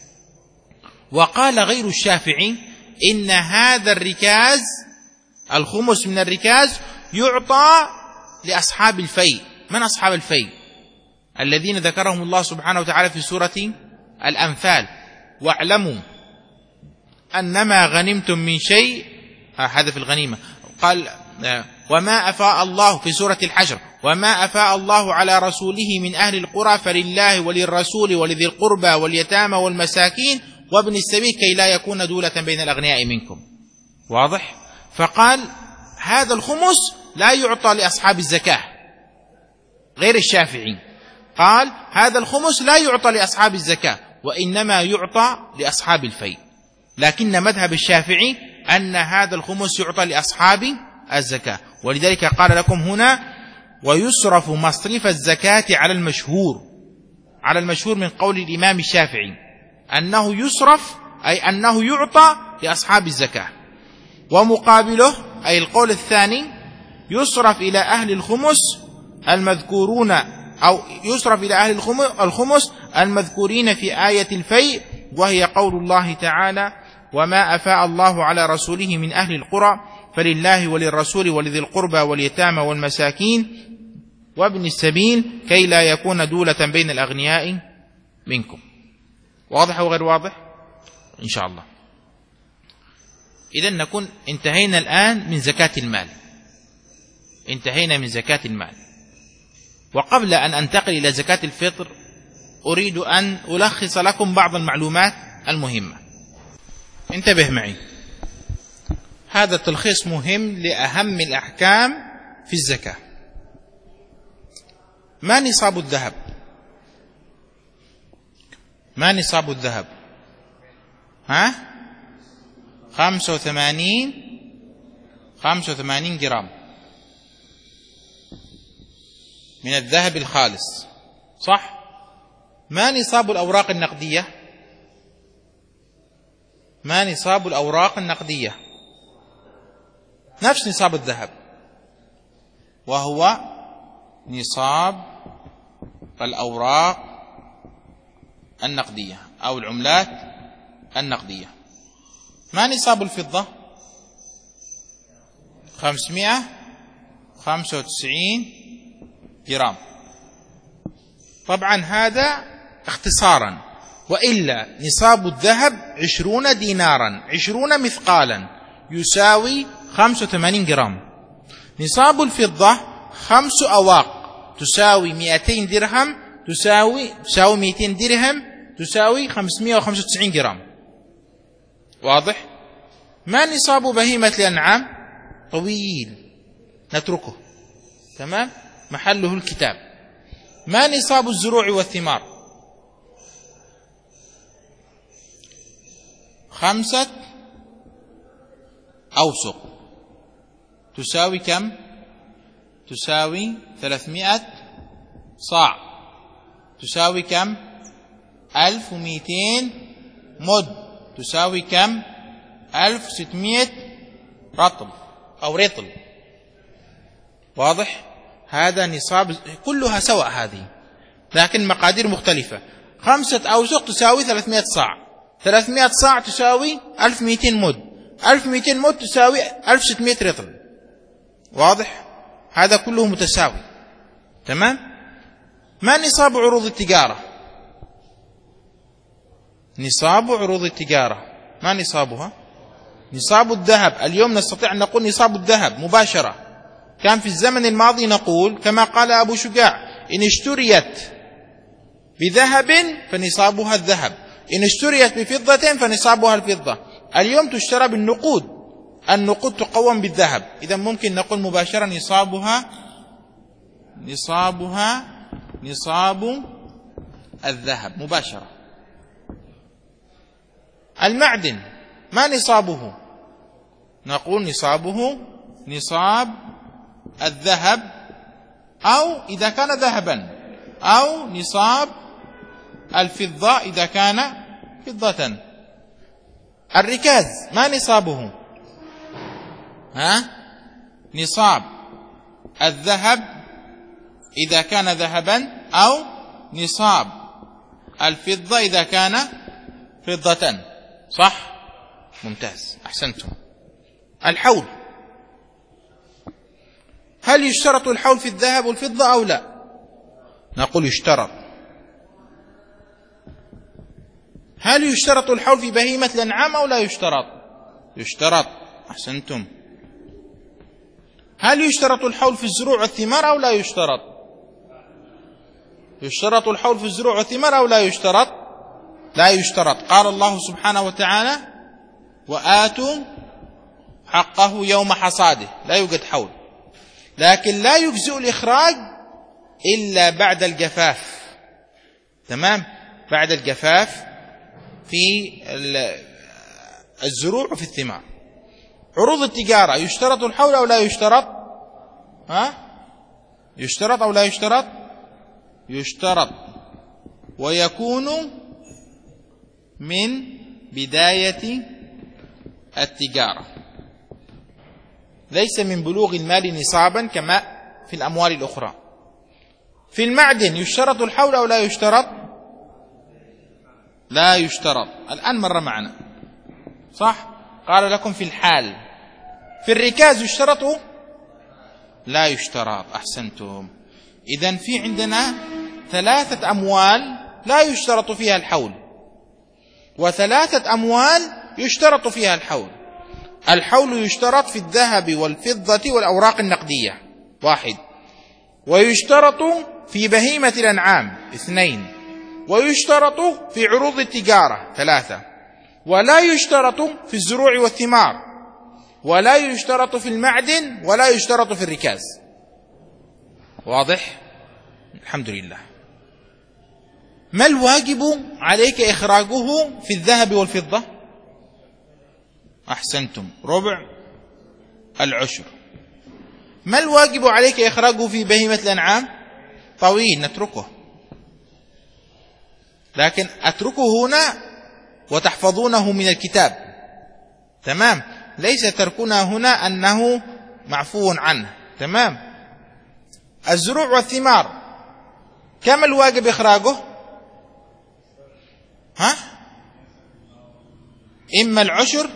وقال غير الشافعي إن هذا الركاز الخمس من الركاز يعطى لأصحاب الفيء. من أصحاب الفيء؟ الذين ذكرهم الله سبحانه وتعالى في سورة الأنفال واعلموا أنما غنمتم من شيء، هذا في الغنيمة، قال وما أفاء الله في سورة الحشر وما أفاء الله على رسوله من أهل القرى فلله وللرسول ولذي القربى واليتامى والمساكين وابن السبيل كي لا يكون دولة بين الأغنياء منكم. واضح؟ فقال هذا الخمس لا يعطى لأصحاب الزكاة. غير الشافعي قال هذا الخمس لا يعطى لأصحاب الزكاة وإنما يعطى لأصحاب الفيء، لكن مذهب الشافعي أن هذا الخمس يعطى لأصحاب الزكاة. ولذلك قال لكم هنا ويصرف مصرف الزكاة على المشهور، على المشهور من قول الإمام الشافعي أنه يصرف أي أنه يعطى لأصحاب الزكاة. ومقابله أي القول الثاني يصرف إلى أهل الخمس المذكورون أو يصرف إلى أهل الخمس المذكورين في آية الفيء، وهي قول الله تعالى وما أفاء الله على رسوله من أهل القرى فلله وللرسول ولذي القربى واليتامى والمساكين وابن السبيل كي لا يكون دولة بين الأغنياء منكم. واضح وغير واضح؟ إن شاء الله. إذن نكون انتهينا الآن من زكاة المال، انتهينا من زكاة المال. وقبل أن أنتقل إلى زكاة الفطر أريد أن ألخص لكم بعض المعلومات المهمة. انتبه معي، هذا التلخيص مهم لأهم الأحكام في الزكاة. ما نصاب الذهب؟ ما نصاب الذهب؟ ها؟ خمسة وثمانين خمسة وثمانين جرام من الذهب الخالص، صح؟ ما نصاب الأوراق النقدية؟ ما نصاب الأوراق النقدية؟ نفس نصاب الذهب، وهو نصاب الأوراق النقدية أو العملات النقدية. ما نصاب الفضة؟ خمسمائة وخمسة وتسعين جرام. طبعا هذا اختصارا، وإلا نصاب الذهب عشرون دينارا، عشرون مثقالا، يساوي خمسة وثمانين جرام. نصاب الفضة خمس أواق تساوي مئتين درهم، تساوي تساوي مئتين درهم، تساوي خمسمائة وخمسة وتسعين جرام. واضح؟ ما نصاب بهيمة الأنعام؟ طويل، نتركه. تمام، محله الكتاب. ما نصاب الزروع والثمار؟ خمسة أوسق تساوي كم؟ تساوي ثلاثمائة صاع، تساوي كم؟ ألف ومئتين مد، تساوي كم؟ ألف وستمائة رطل أو رطل. واضح؟ هذا نصاب، كلها سواء هذه، لكن مقادير مختلفة. خمسة أوسق تساوي ثلاثمائة صاع، ثلاثمائة صاع تساوي ألف ومئتين مد، ألف ومئتين مد تساوي ألف وستمائة رطل. واضح؟ هذا كله متساوي. تمام. ما نصاب عروض التجارة؟ نصاب عروض التجارة ما نصابها؟ نصاب الذهب. اليوم نستطيع أن نقول نصاب الذهب مباشرة. كان في الزمن الماضي نقول كما قال أبو شجاع: إن اشتريت بذهب فنصابها الذهب، إن اشتريت بفضة فنصابها الفضة. اليوم تشترى بالنقود، النقود تقوم بالذهب، إذا ممكن نقول مباشرة نصابها نصابها نصاب الذهب مباشرة. المعدن ما نصابه؟ نقول نصابه نصاب الذهب، أو إذا كان ذهبا، أو نصاب الفضة إذا كان فضة. الركاز ما نصابه؟ ها؟ نصاب الذهب إذا كان ذهبا، أو نصاب الفضة إذا كان فضة. صح؟ ممتاز، أحسنتم. الحول، هل يشترط الحول في الذهب والفضة أو لا؟ نقول يشترط. هل يشترط الحول في بهيمة الأنعام أو لا يشترط؟ يشترط، أحسنتم. هل يشترط الحول في الزروع والثمار أو لا يشترط؟ يشترط الحول في الزروع والثمار أو لا يشترط؟ لا يشترط. قال الله سبحانه وتعالى: وآتوا حقه يوم حصاده. لا يوجد حول، لكن لا يجزئ الإخراج إلا بعد الجفاف. تمام، بعد الجفاف في الزروع وفي الثمار. عروض التجارة يشترط الحول أو لا يشترط؟ ها؟ يشترط أو لا يشترط؟ يشترط، ويكون من بداية التجارة، ليس من بلوغ المال نصابا كما في الأموال الأخرى. في المعدن يشترط الحول أو لا يشترط؟ لا يشترط. الآن مر معنا، صح؟ قال لكم في الحال. في الركاز يشترط؟ لا يشترط، أحسنتم. إذن في عندنا ثلاثة أموال لا يشترط فيها الحول، وثلاثة أموال يشترط فيها الحول. الحول يشترط في الذهب والفضة والأوراق النقدية، واحد. ويشترط في بهيمة الأنعام، اثنين. ويشترط في عروض التجارة، ثلاثة. ولا يشترط في الزروع والثمار، ولا يشترط في المعدن، ولا يشترط في الركاز. واضح؟ الحمد لله. ما الواجب عليك إخراجه في الذهب والفضة؟ أحسنتم، ربع العشر. ما الواجب عليك إخراجه في بهيمة الأنعام؟ طويل، نتركه، لكن أتركه هنا وتحفظونه من الكتاب. تمام، ليس تركنا هنا أنه معفو عنه. تمام. الزروع والثمار كم الواجب إخراجه؟ ها؟ إما العشر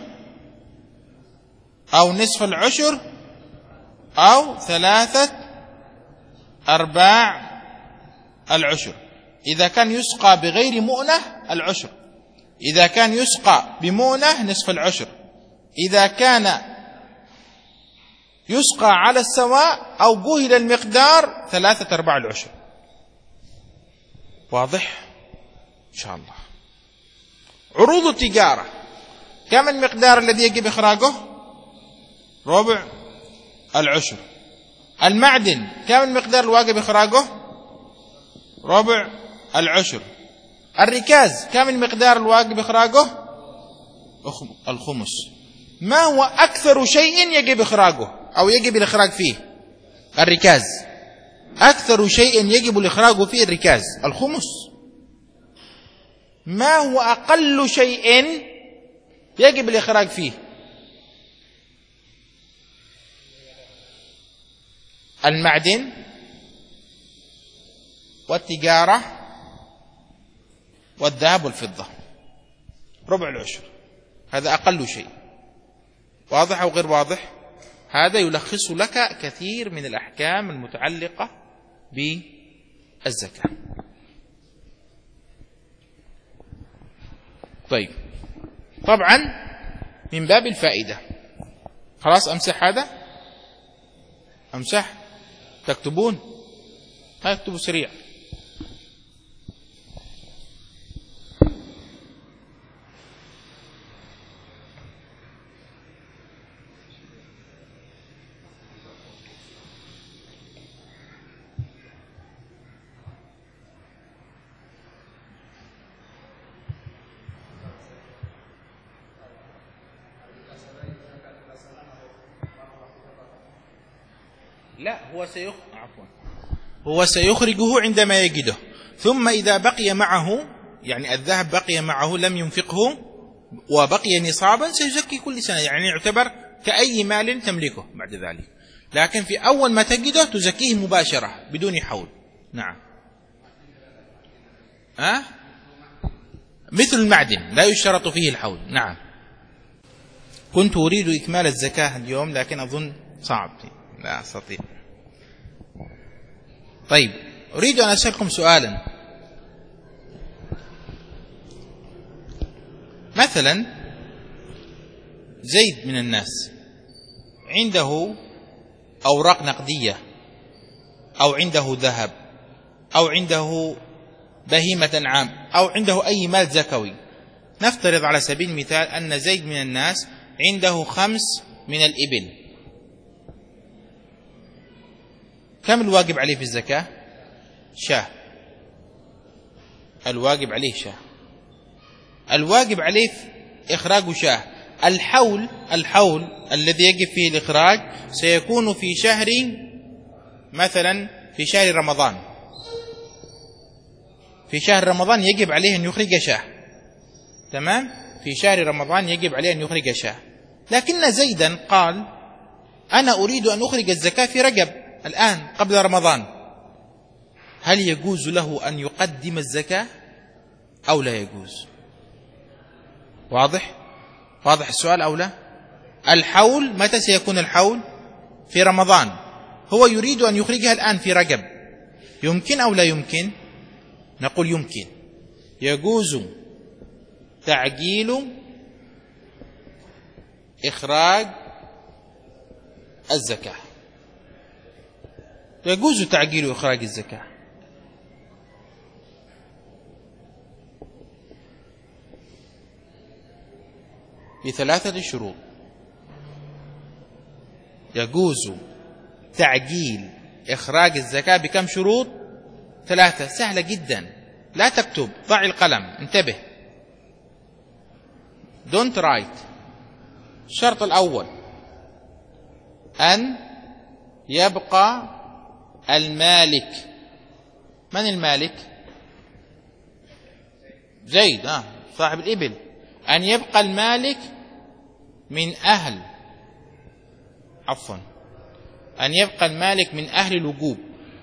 أو نصف العشر أو ثلاثة أرباع العشر. إذا كان يسقى بغير مؤنة العشر، إذا كان يسقى بمؤنة نصف العشر، إذا كان يسقى على السواء أو جهل المقدار ثلاثة أرباع العشر. واضح إن شاء الله. عروض التجارة كم المقدار الذي يجب إخراجه؟ ربع العشر. المعدن كم المقدار الواجب إخراجه؟ ربع العشر. الركاز كم المقدار الواجب إخراجه؟ الخمس. ما هو أكثر شيء يجب إخراجه أو يجب الإخراج فيه؟ الركاز. أكثر شيء يجب الإخراج فيه الركاز الخمس. ما هو أقل شيء يجب الإخراج فيه؟ المعدن والتجارة والذهب والفضة، ربع العشر. هذا أقل شيء. واضح أو غير واضح؟ هذا يلخص لك كثير من الأحكام المتعلقة بالزكاة. طيب، طبعا من باب الفائدة. خلاص أمسح هذا، أمسح. تكتبون؟ ها اكتبوا سريع. لا، هو سيخ... عفوا هو سيخرجه عندما يجده، ثم إذا بقي معه، يعني الذهب بقي معه لم ينفقه وبقي نصابا، سيزكي كل سنة، يعني يعتبر كأي مال تملكه بعد ذلك. لكن في أول ما تجده تزكيه مباشرة بدون حول. نعم. أه؟ مثل المعدن لا يشترط فيه الحول. نعم. كنت أريد إكمال الزكاة اليوم لكن أظن صعب، لا أستطيع. طيب، أريد أن أسألكم سؤالا. مثلا زيد من الناس عنده أوراق نقدية أو عنده ذهب أو عنده بهيمة أنعام أو عنده أي مال زكوي. نفترض على سبيل المثال أن زيد من الناس عنده خمس من الإبل. كم الواجب عليه في الزكاة؟ شاه. الواجب عليه شاه. الواجب عليه إخراج شاه. الحول الحول الذي يجب فيه الإخراج سيكون في شهر، مثلا في شهر رمضان. في شهر رمضان يجب عليه أن يخرج شاه. تمام؟ في شهر رمضان يجب عليه أن يخرج شاه. لكن زيدا قال أنا أريد أن أخرج الزكاة في رجب الآن قبل رمضان. هل يجوز له أن يقدم الزكاة أو لا يجوز؟ واضح؟ واضح السؤال أو لا؟ الحول متى سيكون الحول؟ في رمضان. هو يريد أن يخرجها الآن في رجب. يمكن أو لا يمكن؟ نقول يمكن. يجوز تعجيل إخراج الزكاة. يجوز تعجيل إخراج الزكاة. بثلاثة شروط. يجوز تعجيل إخراج الزكاة بكم شروط؟ ثلاثة. سهلة جدا، لا تكتب، ضع القلم، انتبه. don't write. الشرط الأول أن يبقى المالك. من المالك؟ زيد، آه. صاحب الإبل. أن يبقى المالك من أهل عفوا أن يبقى المالك من أهل الوجوب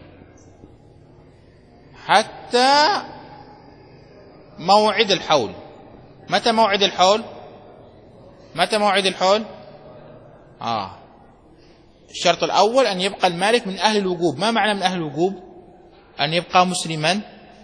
حتى موعد الحول. متى موعد الحول؟ متى موعد الحول؟ آه الشرط الأول أن يبقى المالك من أهل الوجوب. ما معنى من أهل الوجوب؟ أن يبقى مسلما،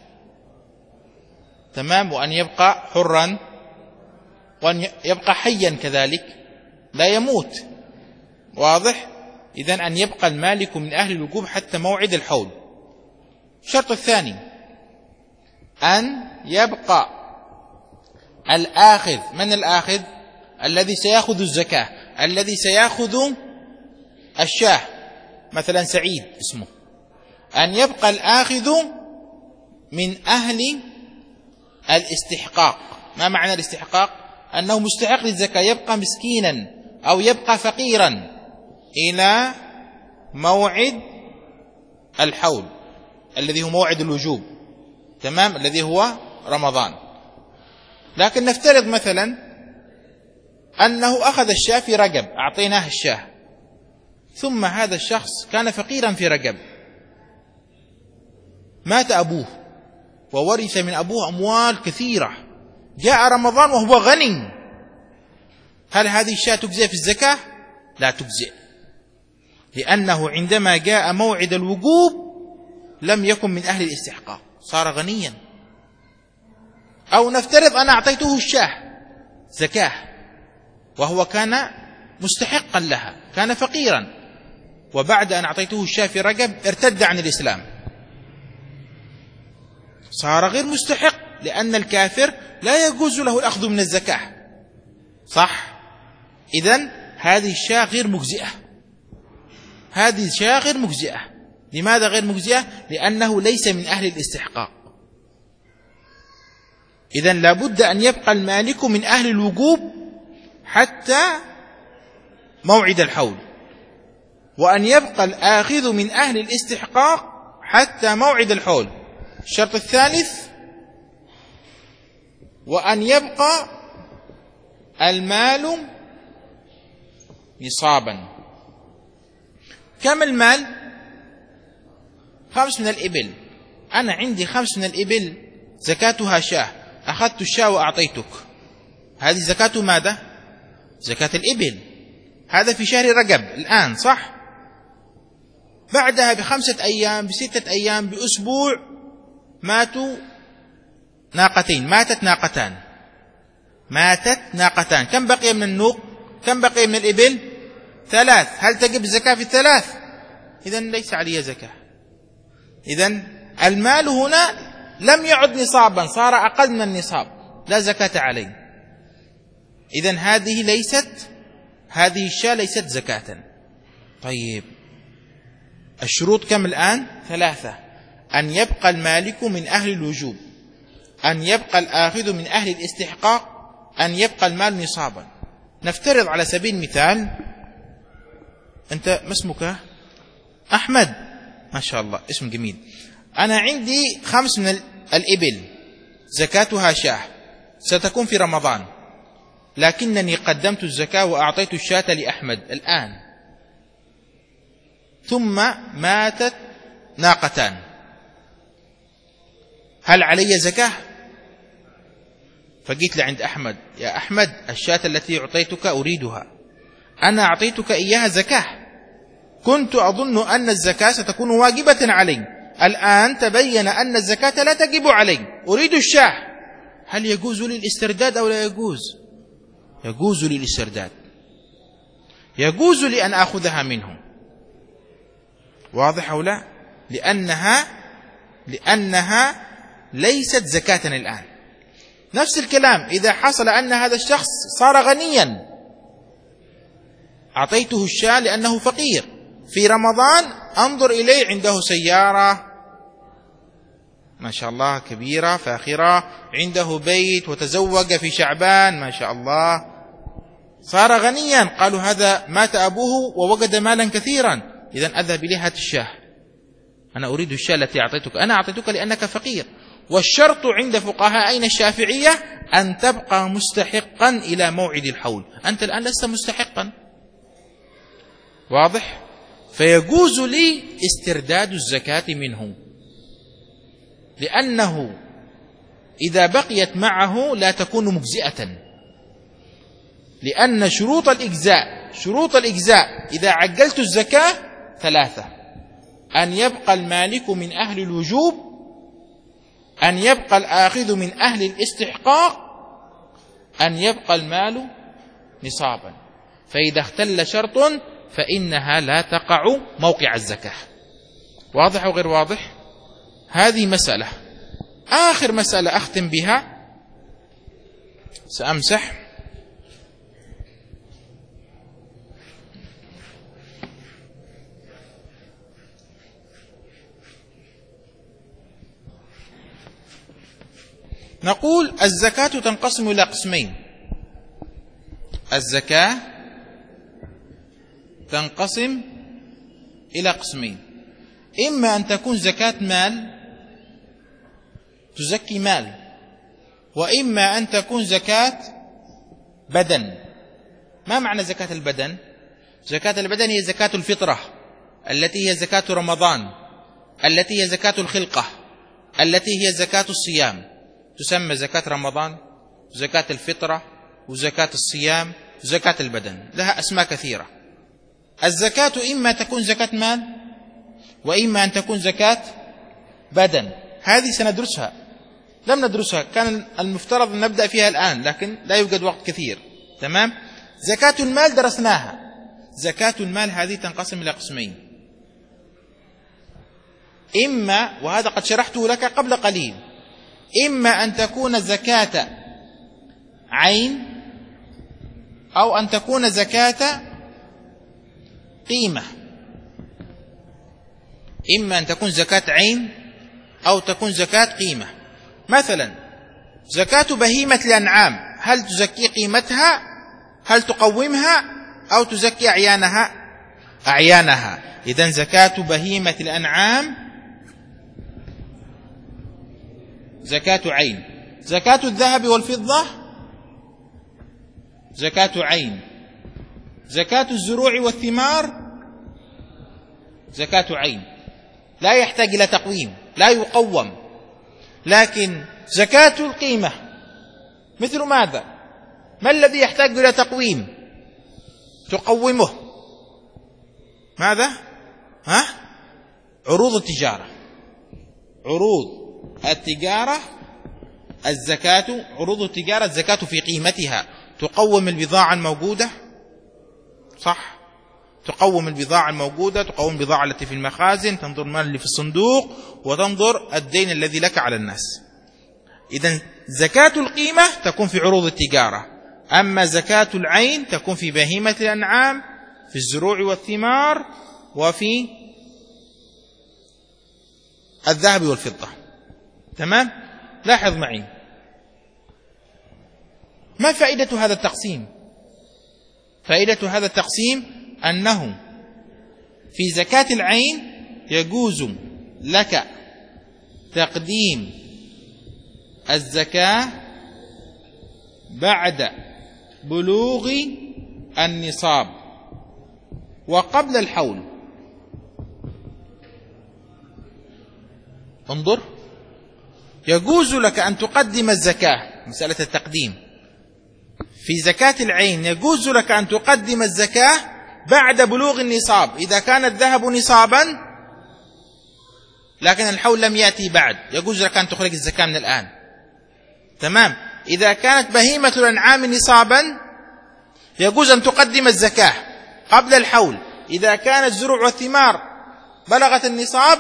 تمام، وأن يبقى حرا، وأن يبقى حيا كذلك لا يموت. واضح؟ إذن أن يبقى المالك من أهل الوجوب حتى موعد الحول. الشرط الثاني أن يبقى الآخذ. من الآخذ؟ الذي سيأخذ الزكاة، الذي سيأخذ الشاه، مثلا سعيد اسمه، أن يبقى الآخذ من أهل الاستحقاق. ما معنى الاستحقاق؟ أنه مستحق للزكاة، يبقى مسكينا أو يبقى فقيرا إلى موعد الحول الذي هو موعد الوجوب، تمام، الذي هو رمضان. لكن نفترض مثلا أنه أخذ الشاه في رجب، أعطيناه الشاه، ثم هذا الشخص كان فقيرا في رجب، مات أبوه وورث من أبوه أموال كثيرة، جاء رمضان وهو غني، هل هذه الشاة تجزئ في الزكاة؟ لا تجزئ، لأنه عندما جاء موعد الوجوب لم يكن من أهل الاستحقاق، صار غنيا. أو نفترض أنا أعطيته الشاه زكاة وهو كان مستحقا لها، كان فقيرا، وبعد أن أعطيته الشاه في رجب ارتد عن الإسلام، صار غير مستحق، لأن الكافر لا يجوز له الأخذ من الزكاة، صح؟ إذن هذه الشاة غير مجزئة، هذه الشاة غير مجزئة. لماذا غير مجزئة؟ لأنه ليس من أهل الاستحقاق. إذن لابد أن يبقى المالك من أهل الوجوب حتى موعد الحول، وأن يبقى الآخذ من أهل الاستحقاق حتى موعد الحول. الشرط الثالث وأن يبقى المال نصابا. كم المال؟ خمس من الإبل، أنا عندي خمس من الإبل زكاتها شاه، أخذت الشاه وأعطيتك، هذه زكاة ماذا؟ زكاة الإبل. هذا في شهر رجب الآن، صح؟ بعدها بخمسة أيام، بستة أيام، بأسبوع ماتوا ناقتين، ماتت ناقتان، ماتت ناقتان، كم بقي من النوق؟ كم بقي من الإبل؟ ثلاث. هل تجب الزكاة في الثلاث؟ إذن ليس علي زكاة. إذن المال هنا لم يعد نصابا، صار أقل من النصاب، لا زكاة عليه. إذن هذه ليست، هذه الشاة ليست زكاة. طيب الشروط كم الآن؟ ثلاثة: أن يبقى المالك من أهل الوجوب، أن يبقى الآخذ من أهل الاستحقاق، أن يبقى المال نصابا. نفترض على سبيل المثال أنت ما اسمك؟ أحمد، ما شاء الله اسم جميل. أنا عندي خمس من الإبل زكاتها شاه، ستكون في رمضان، لكنني قدمت الزكاة وأعطيت الشاة لأحمد الآن، ثم ماتت ناقتان، هل علي زكاة؟ فجيت لعند أحمد: يا أحمد، الشاة التي أعطيتك أريدها، أنا أعطيتك إياها زكاة، كنت أظن أن الزكاة ستكون واجبة علي، الآن تبين أن الزكاة لا تجب علي، أريد الشاة، هل يجوز لي الاسترداد أو لا يجوز؟ يجوز لي الاسترداد، يجوز لي أن أخذها منه. واضح أو لا؟ لأنها لأنها ليست زكاة الآن. نفس الكلام إذا حصل أن هذا الشخص صار غنيا، أعطيته الشاة لأنه فقير، في رمضان أنظر إليه عنده سيارة ما شاء الله كبيرة فاخرة، عنده بيت، وتزوج في شعبان ما شاء الله، صار غنيا، قالوا هذا مات أبوه ووجد مالا كثيرا، إذن أذهب إليه هات الشاه، أنا أريد الشاة التي أعطيتك، أنا أعطيتك لأنك فقير، والشرط عند فقهاء الشافعية أن تبقى مستحقا إلى موعد الحول. أنت الآن لست مستحقا، واضح؟ فيجوز لي استرداد الزكاة منه، لأنه إذا بقيت معه لا تكون مجزئة، لأن شروط الإجزاء شروط الإجزاء إذا عجلت الزكاة ثلاثة: أن يبقى المالك من أهل الوجوب، أن يبقى الآخذ من أهل الاستحقاق، أن يبقى المال نصابا. فإذا اختل شرط فإنها لا تقع موقع الزكاة. واضح أو غير واضح؟ هذه مسألة. آخر مسألة أختم بها، سأمسح. نقول الزكاة تنقسم إلى قسمين. الزكاة تنقسم إلى قسمين: إما أن تكون زكاة مال تزكي مال، وإما أن تكون زكاة بدن. ما معنى زكاة البدن؟ زكاة البدن هي زكاة الفطرة، التي هي زكاة رمضان، التي هي زكاة الخلقة، التي هي زكاة الصيام. تسمى زكاة رمضان، زكاة الفطرة، وزكاة الصيام، وزكاة البدن، لها أسماء كثيرة. الزكاة إما تكون زكاة مال، وإما أن تكون زكاة بدن. هذه سندرسها، لم ندرسها، كان المفترض أن نبدأ فيها الآن، لكن لا يوجد وقت كثير. تمام؟ زكاة المال درسناها. زكاة المال هذه تنقسم إلى قسمين: إما، وهذا قد شرحته لك قبل قليل، إما أن تكون زكاة عين، أو أن تكون زكاة قيمة. إما أن تكون زكاة عين أو تكون زكاة قيمة. مثلا زكاة بهيمة الأنعام، هل تزكي قيمتها؟ هل تقومها؟ أو تزكي أعيانها؟ أعيانها. إذن زكاة بهيمة الأنعام زكاة عين. زكاة الذهب والفضة زكاة عين. زكاة الزروع والثمار زكاة عين، لا يحتاج إلى تقويم، لا يقوم. لكن زكاة القيمة مثل ماذا؟ ما الذي يحتاج إلى تقويم تقومه؟ ماذا؟ ها؟ عروض التجارة. عروض التجارة الزكاة، عروض التجارة الزكاة في قيمتها. تقوم البضاعة الموجودة، صح؟ تقوم البضاعة الموجودة، تقوم البضاعة التي في المخازن، تنظر المال اللي في الصندوق، وتنظر الدين الذي لك على الناس. إذن زكاة القيمة تكون في عروض التجارة، أما زكاة العين تكون في بهيمة الأنعام، في الزروع والثمار، وفي الذهب والفضة. تمام؟ لاحظ معي، ما فائدة هذا التقسيم؟ فائدة هذا التقسيم أنه في زكاة العين يجوز لك تقديم الزكاة بعد بلوغ النصاب وقبل الحول. انظر، يجوز لك أن تقدم الزكاة، مسألة التقديم في زكاة العين، يجوز لك أن تقدم الزكاة بعد بلوغ النصاب. إذا كان الذهب نصابا لكن الحول لم يأتي بعد، يجوز لك أن تخرج الزكاة من الآن. تمام؟ إذا كانت بهيمة الأنعام نصابا يجوز أن تقدم الزكاة قبل الحول. إذا كانت الزروع والثمار بلغت النصاب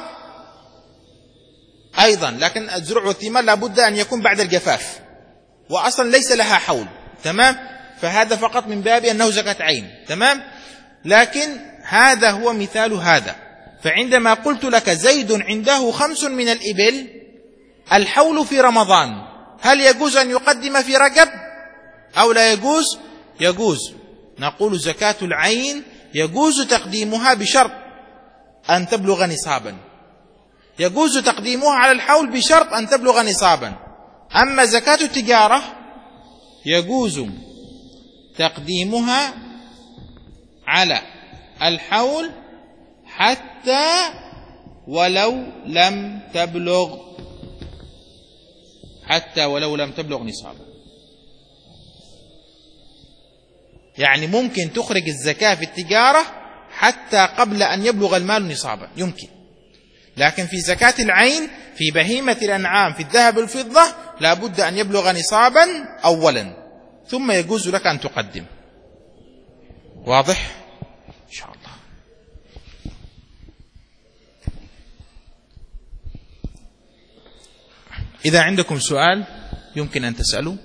أيضا، لكن الزروع والثمار لابد أن يكون بعد الجفاف، وأصلا ليس لها حول. تمام؟ فهذا فقط من باب أنه زكاة عين. تمام؟ لكن هذا هو مثال هذا. فعندما قلت لك زيد عنده خمس من الإبل، الحول في رمضان، هل يجوز أن يقدم في رجب أو لا يجوز؟ يجوز. نقول زكاة العين يجوز تقديمها بشرط أن تبلغ نصابا. يجوز تقديمها على الحول بشرط أن تبلغ نصابا. أما زكاة التجارة يجوز تقديمها على الحول حتى ولو لم تبلغ حتى ولو لم تبلغ نصابا. يعني ممكن تخرج الزكاة في التجارة حتى قبل أن يبلغ المال نصابا، يمكن. لكن في زكاة العين في بهيمة الأنعام في الذهب والفضة لا بد أن يبلغ نصابا أولا، ثم يجوز لك أن تقدم. واضح؟ إن شاء الله. إذا عندكم سؤال يمكن أن تسألوا.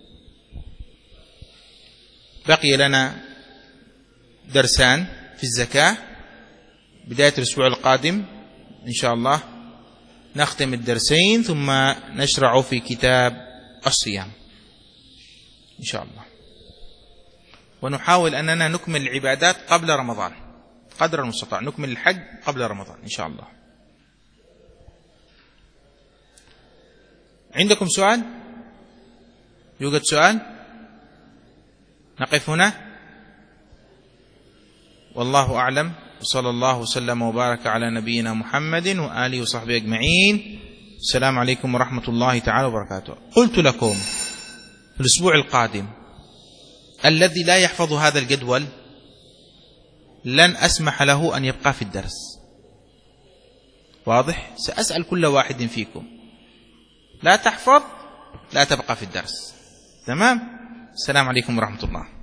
بقي لنا درسان في الزكاة. بداية الأسبوع القادم إن شاء الله نختم الدرسين ثم نشرع في كتاب الصيام إن شاء الله، ونحاول أننا نكمل العبادات قبل رمضان قدر المستطاع، نكمل الحج قبل رمضان إن شاء الله. عندكم سؤال؟ يوجد سؤال؟ نقف هنا. والله أعلم، وصلى الله وسلم وبارك على نبينا محمد وآله وصحبه أجمعين. السلام عليكم ورحمة الله تعالى وبركاته. قلت لكم في الأسبوع القادم الذي لا يحفظ هذا الجدول لن أسمح له أن يبقى في الدرس. واضح؟ سأسأل كل واحد فيكم، لا تحفظ لا تبقى في الدرس. تمام؟ السلام عليكم ورحمة الله.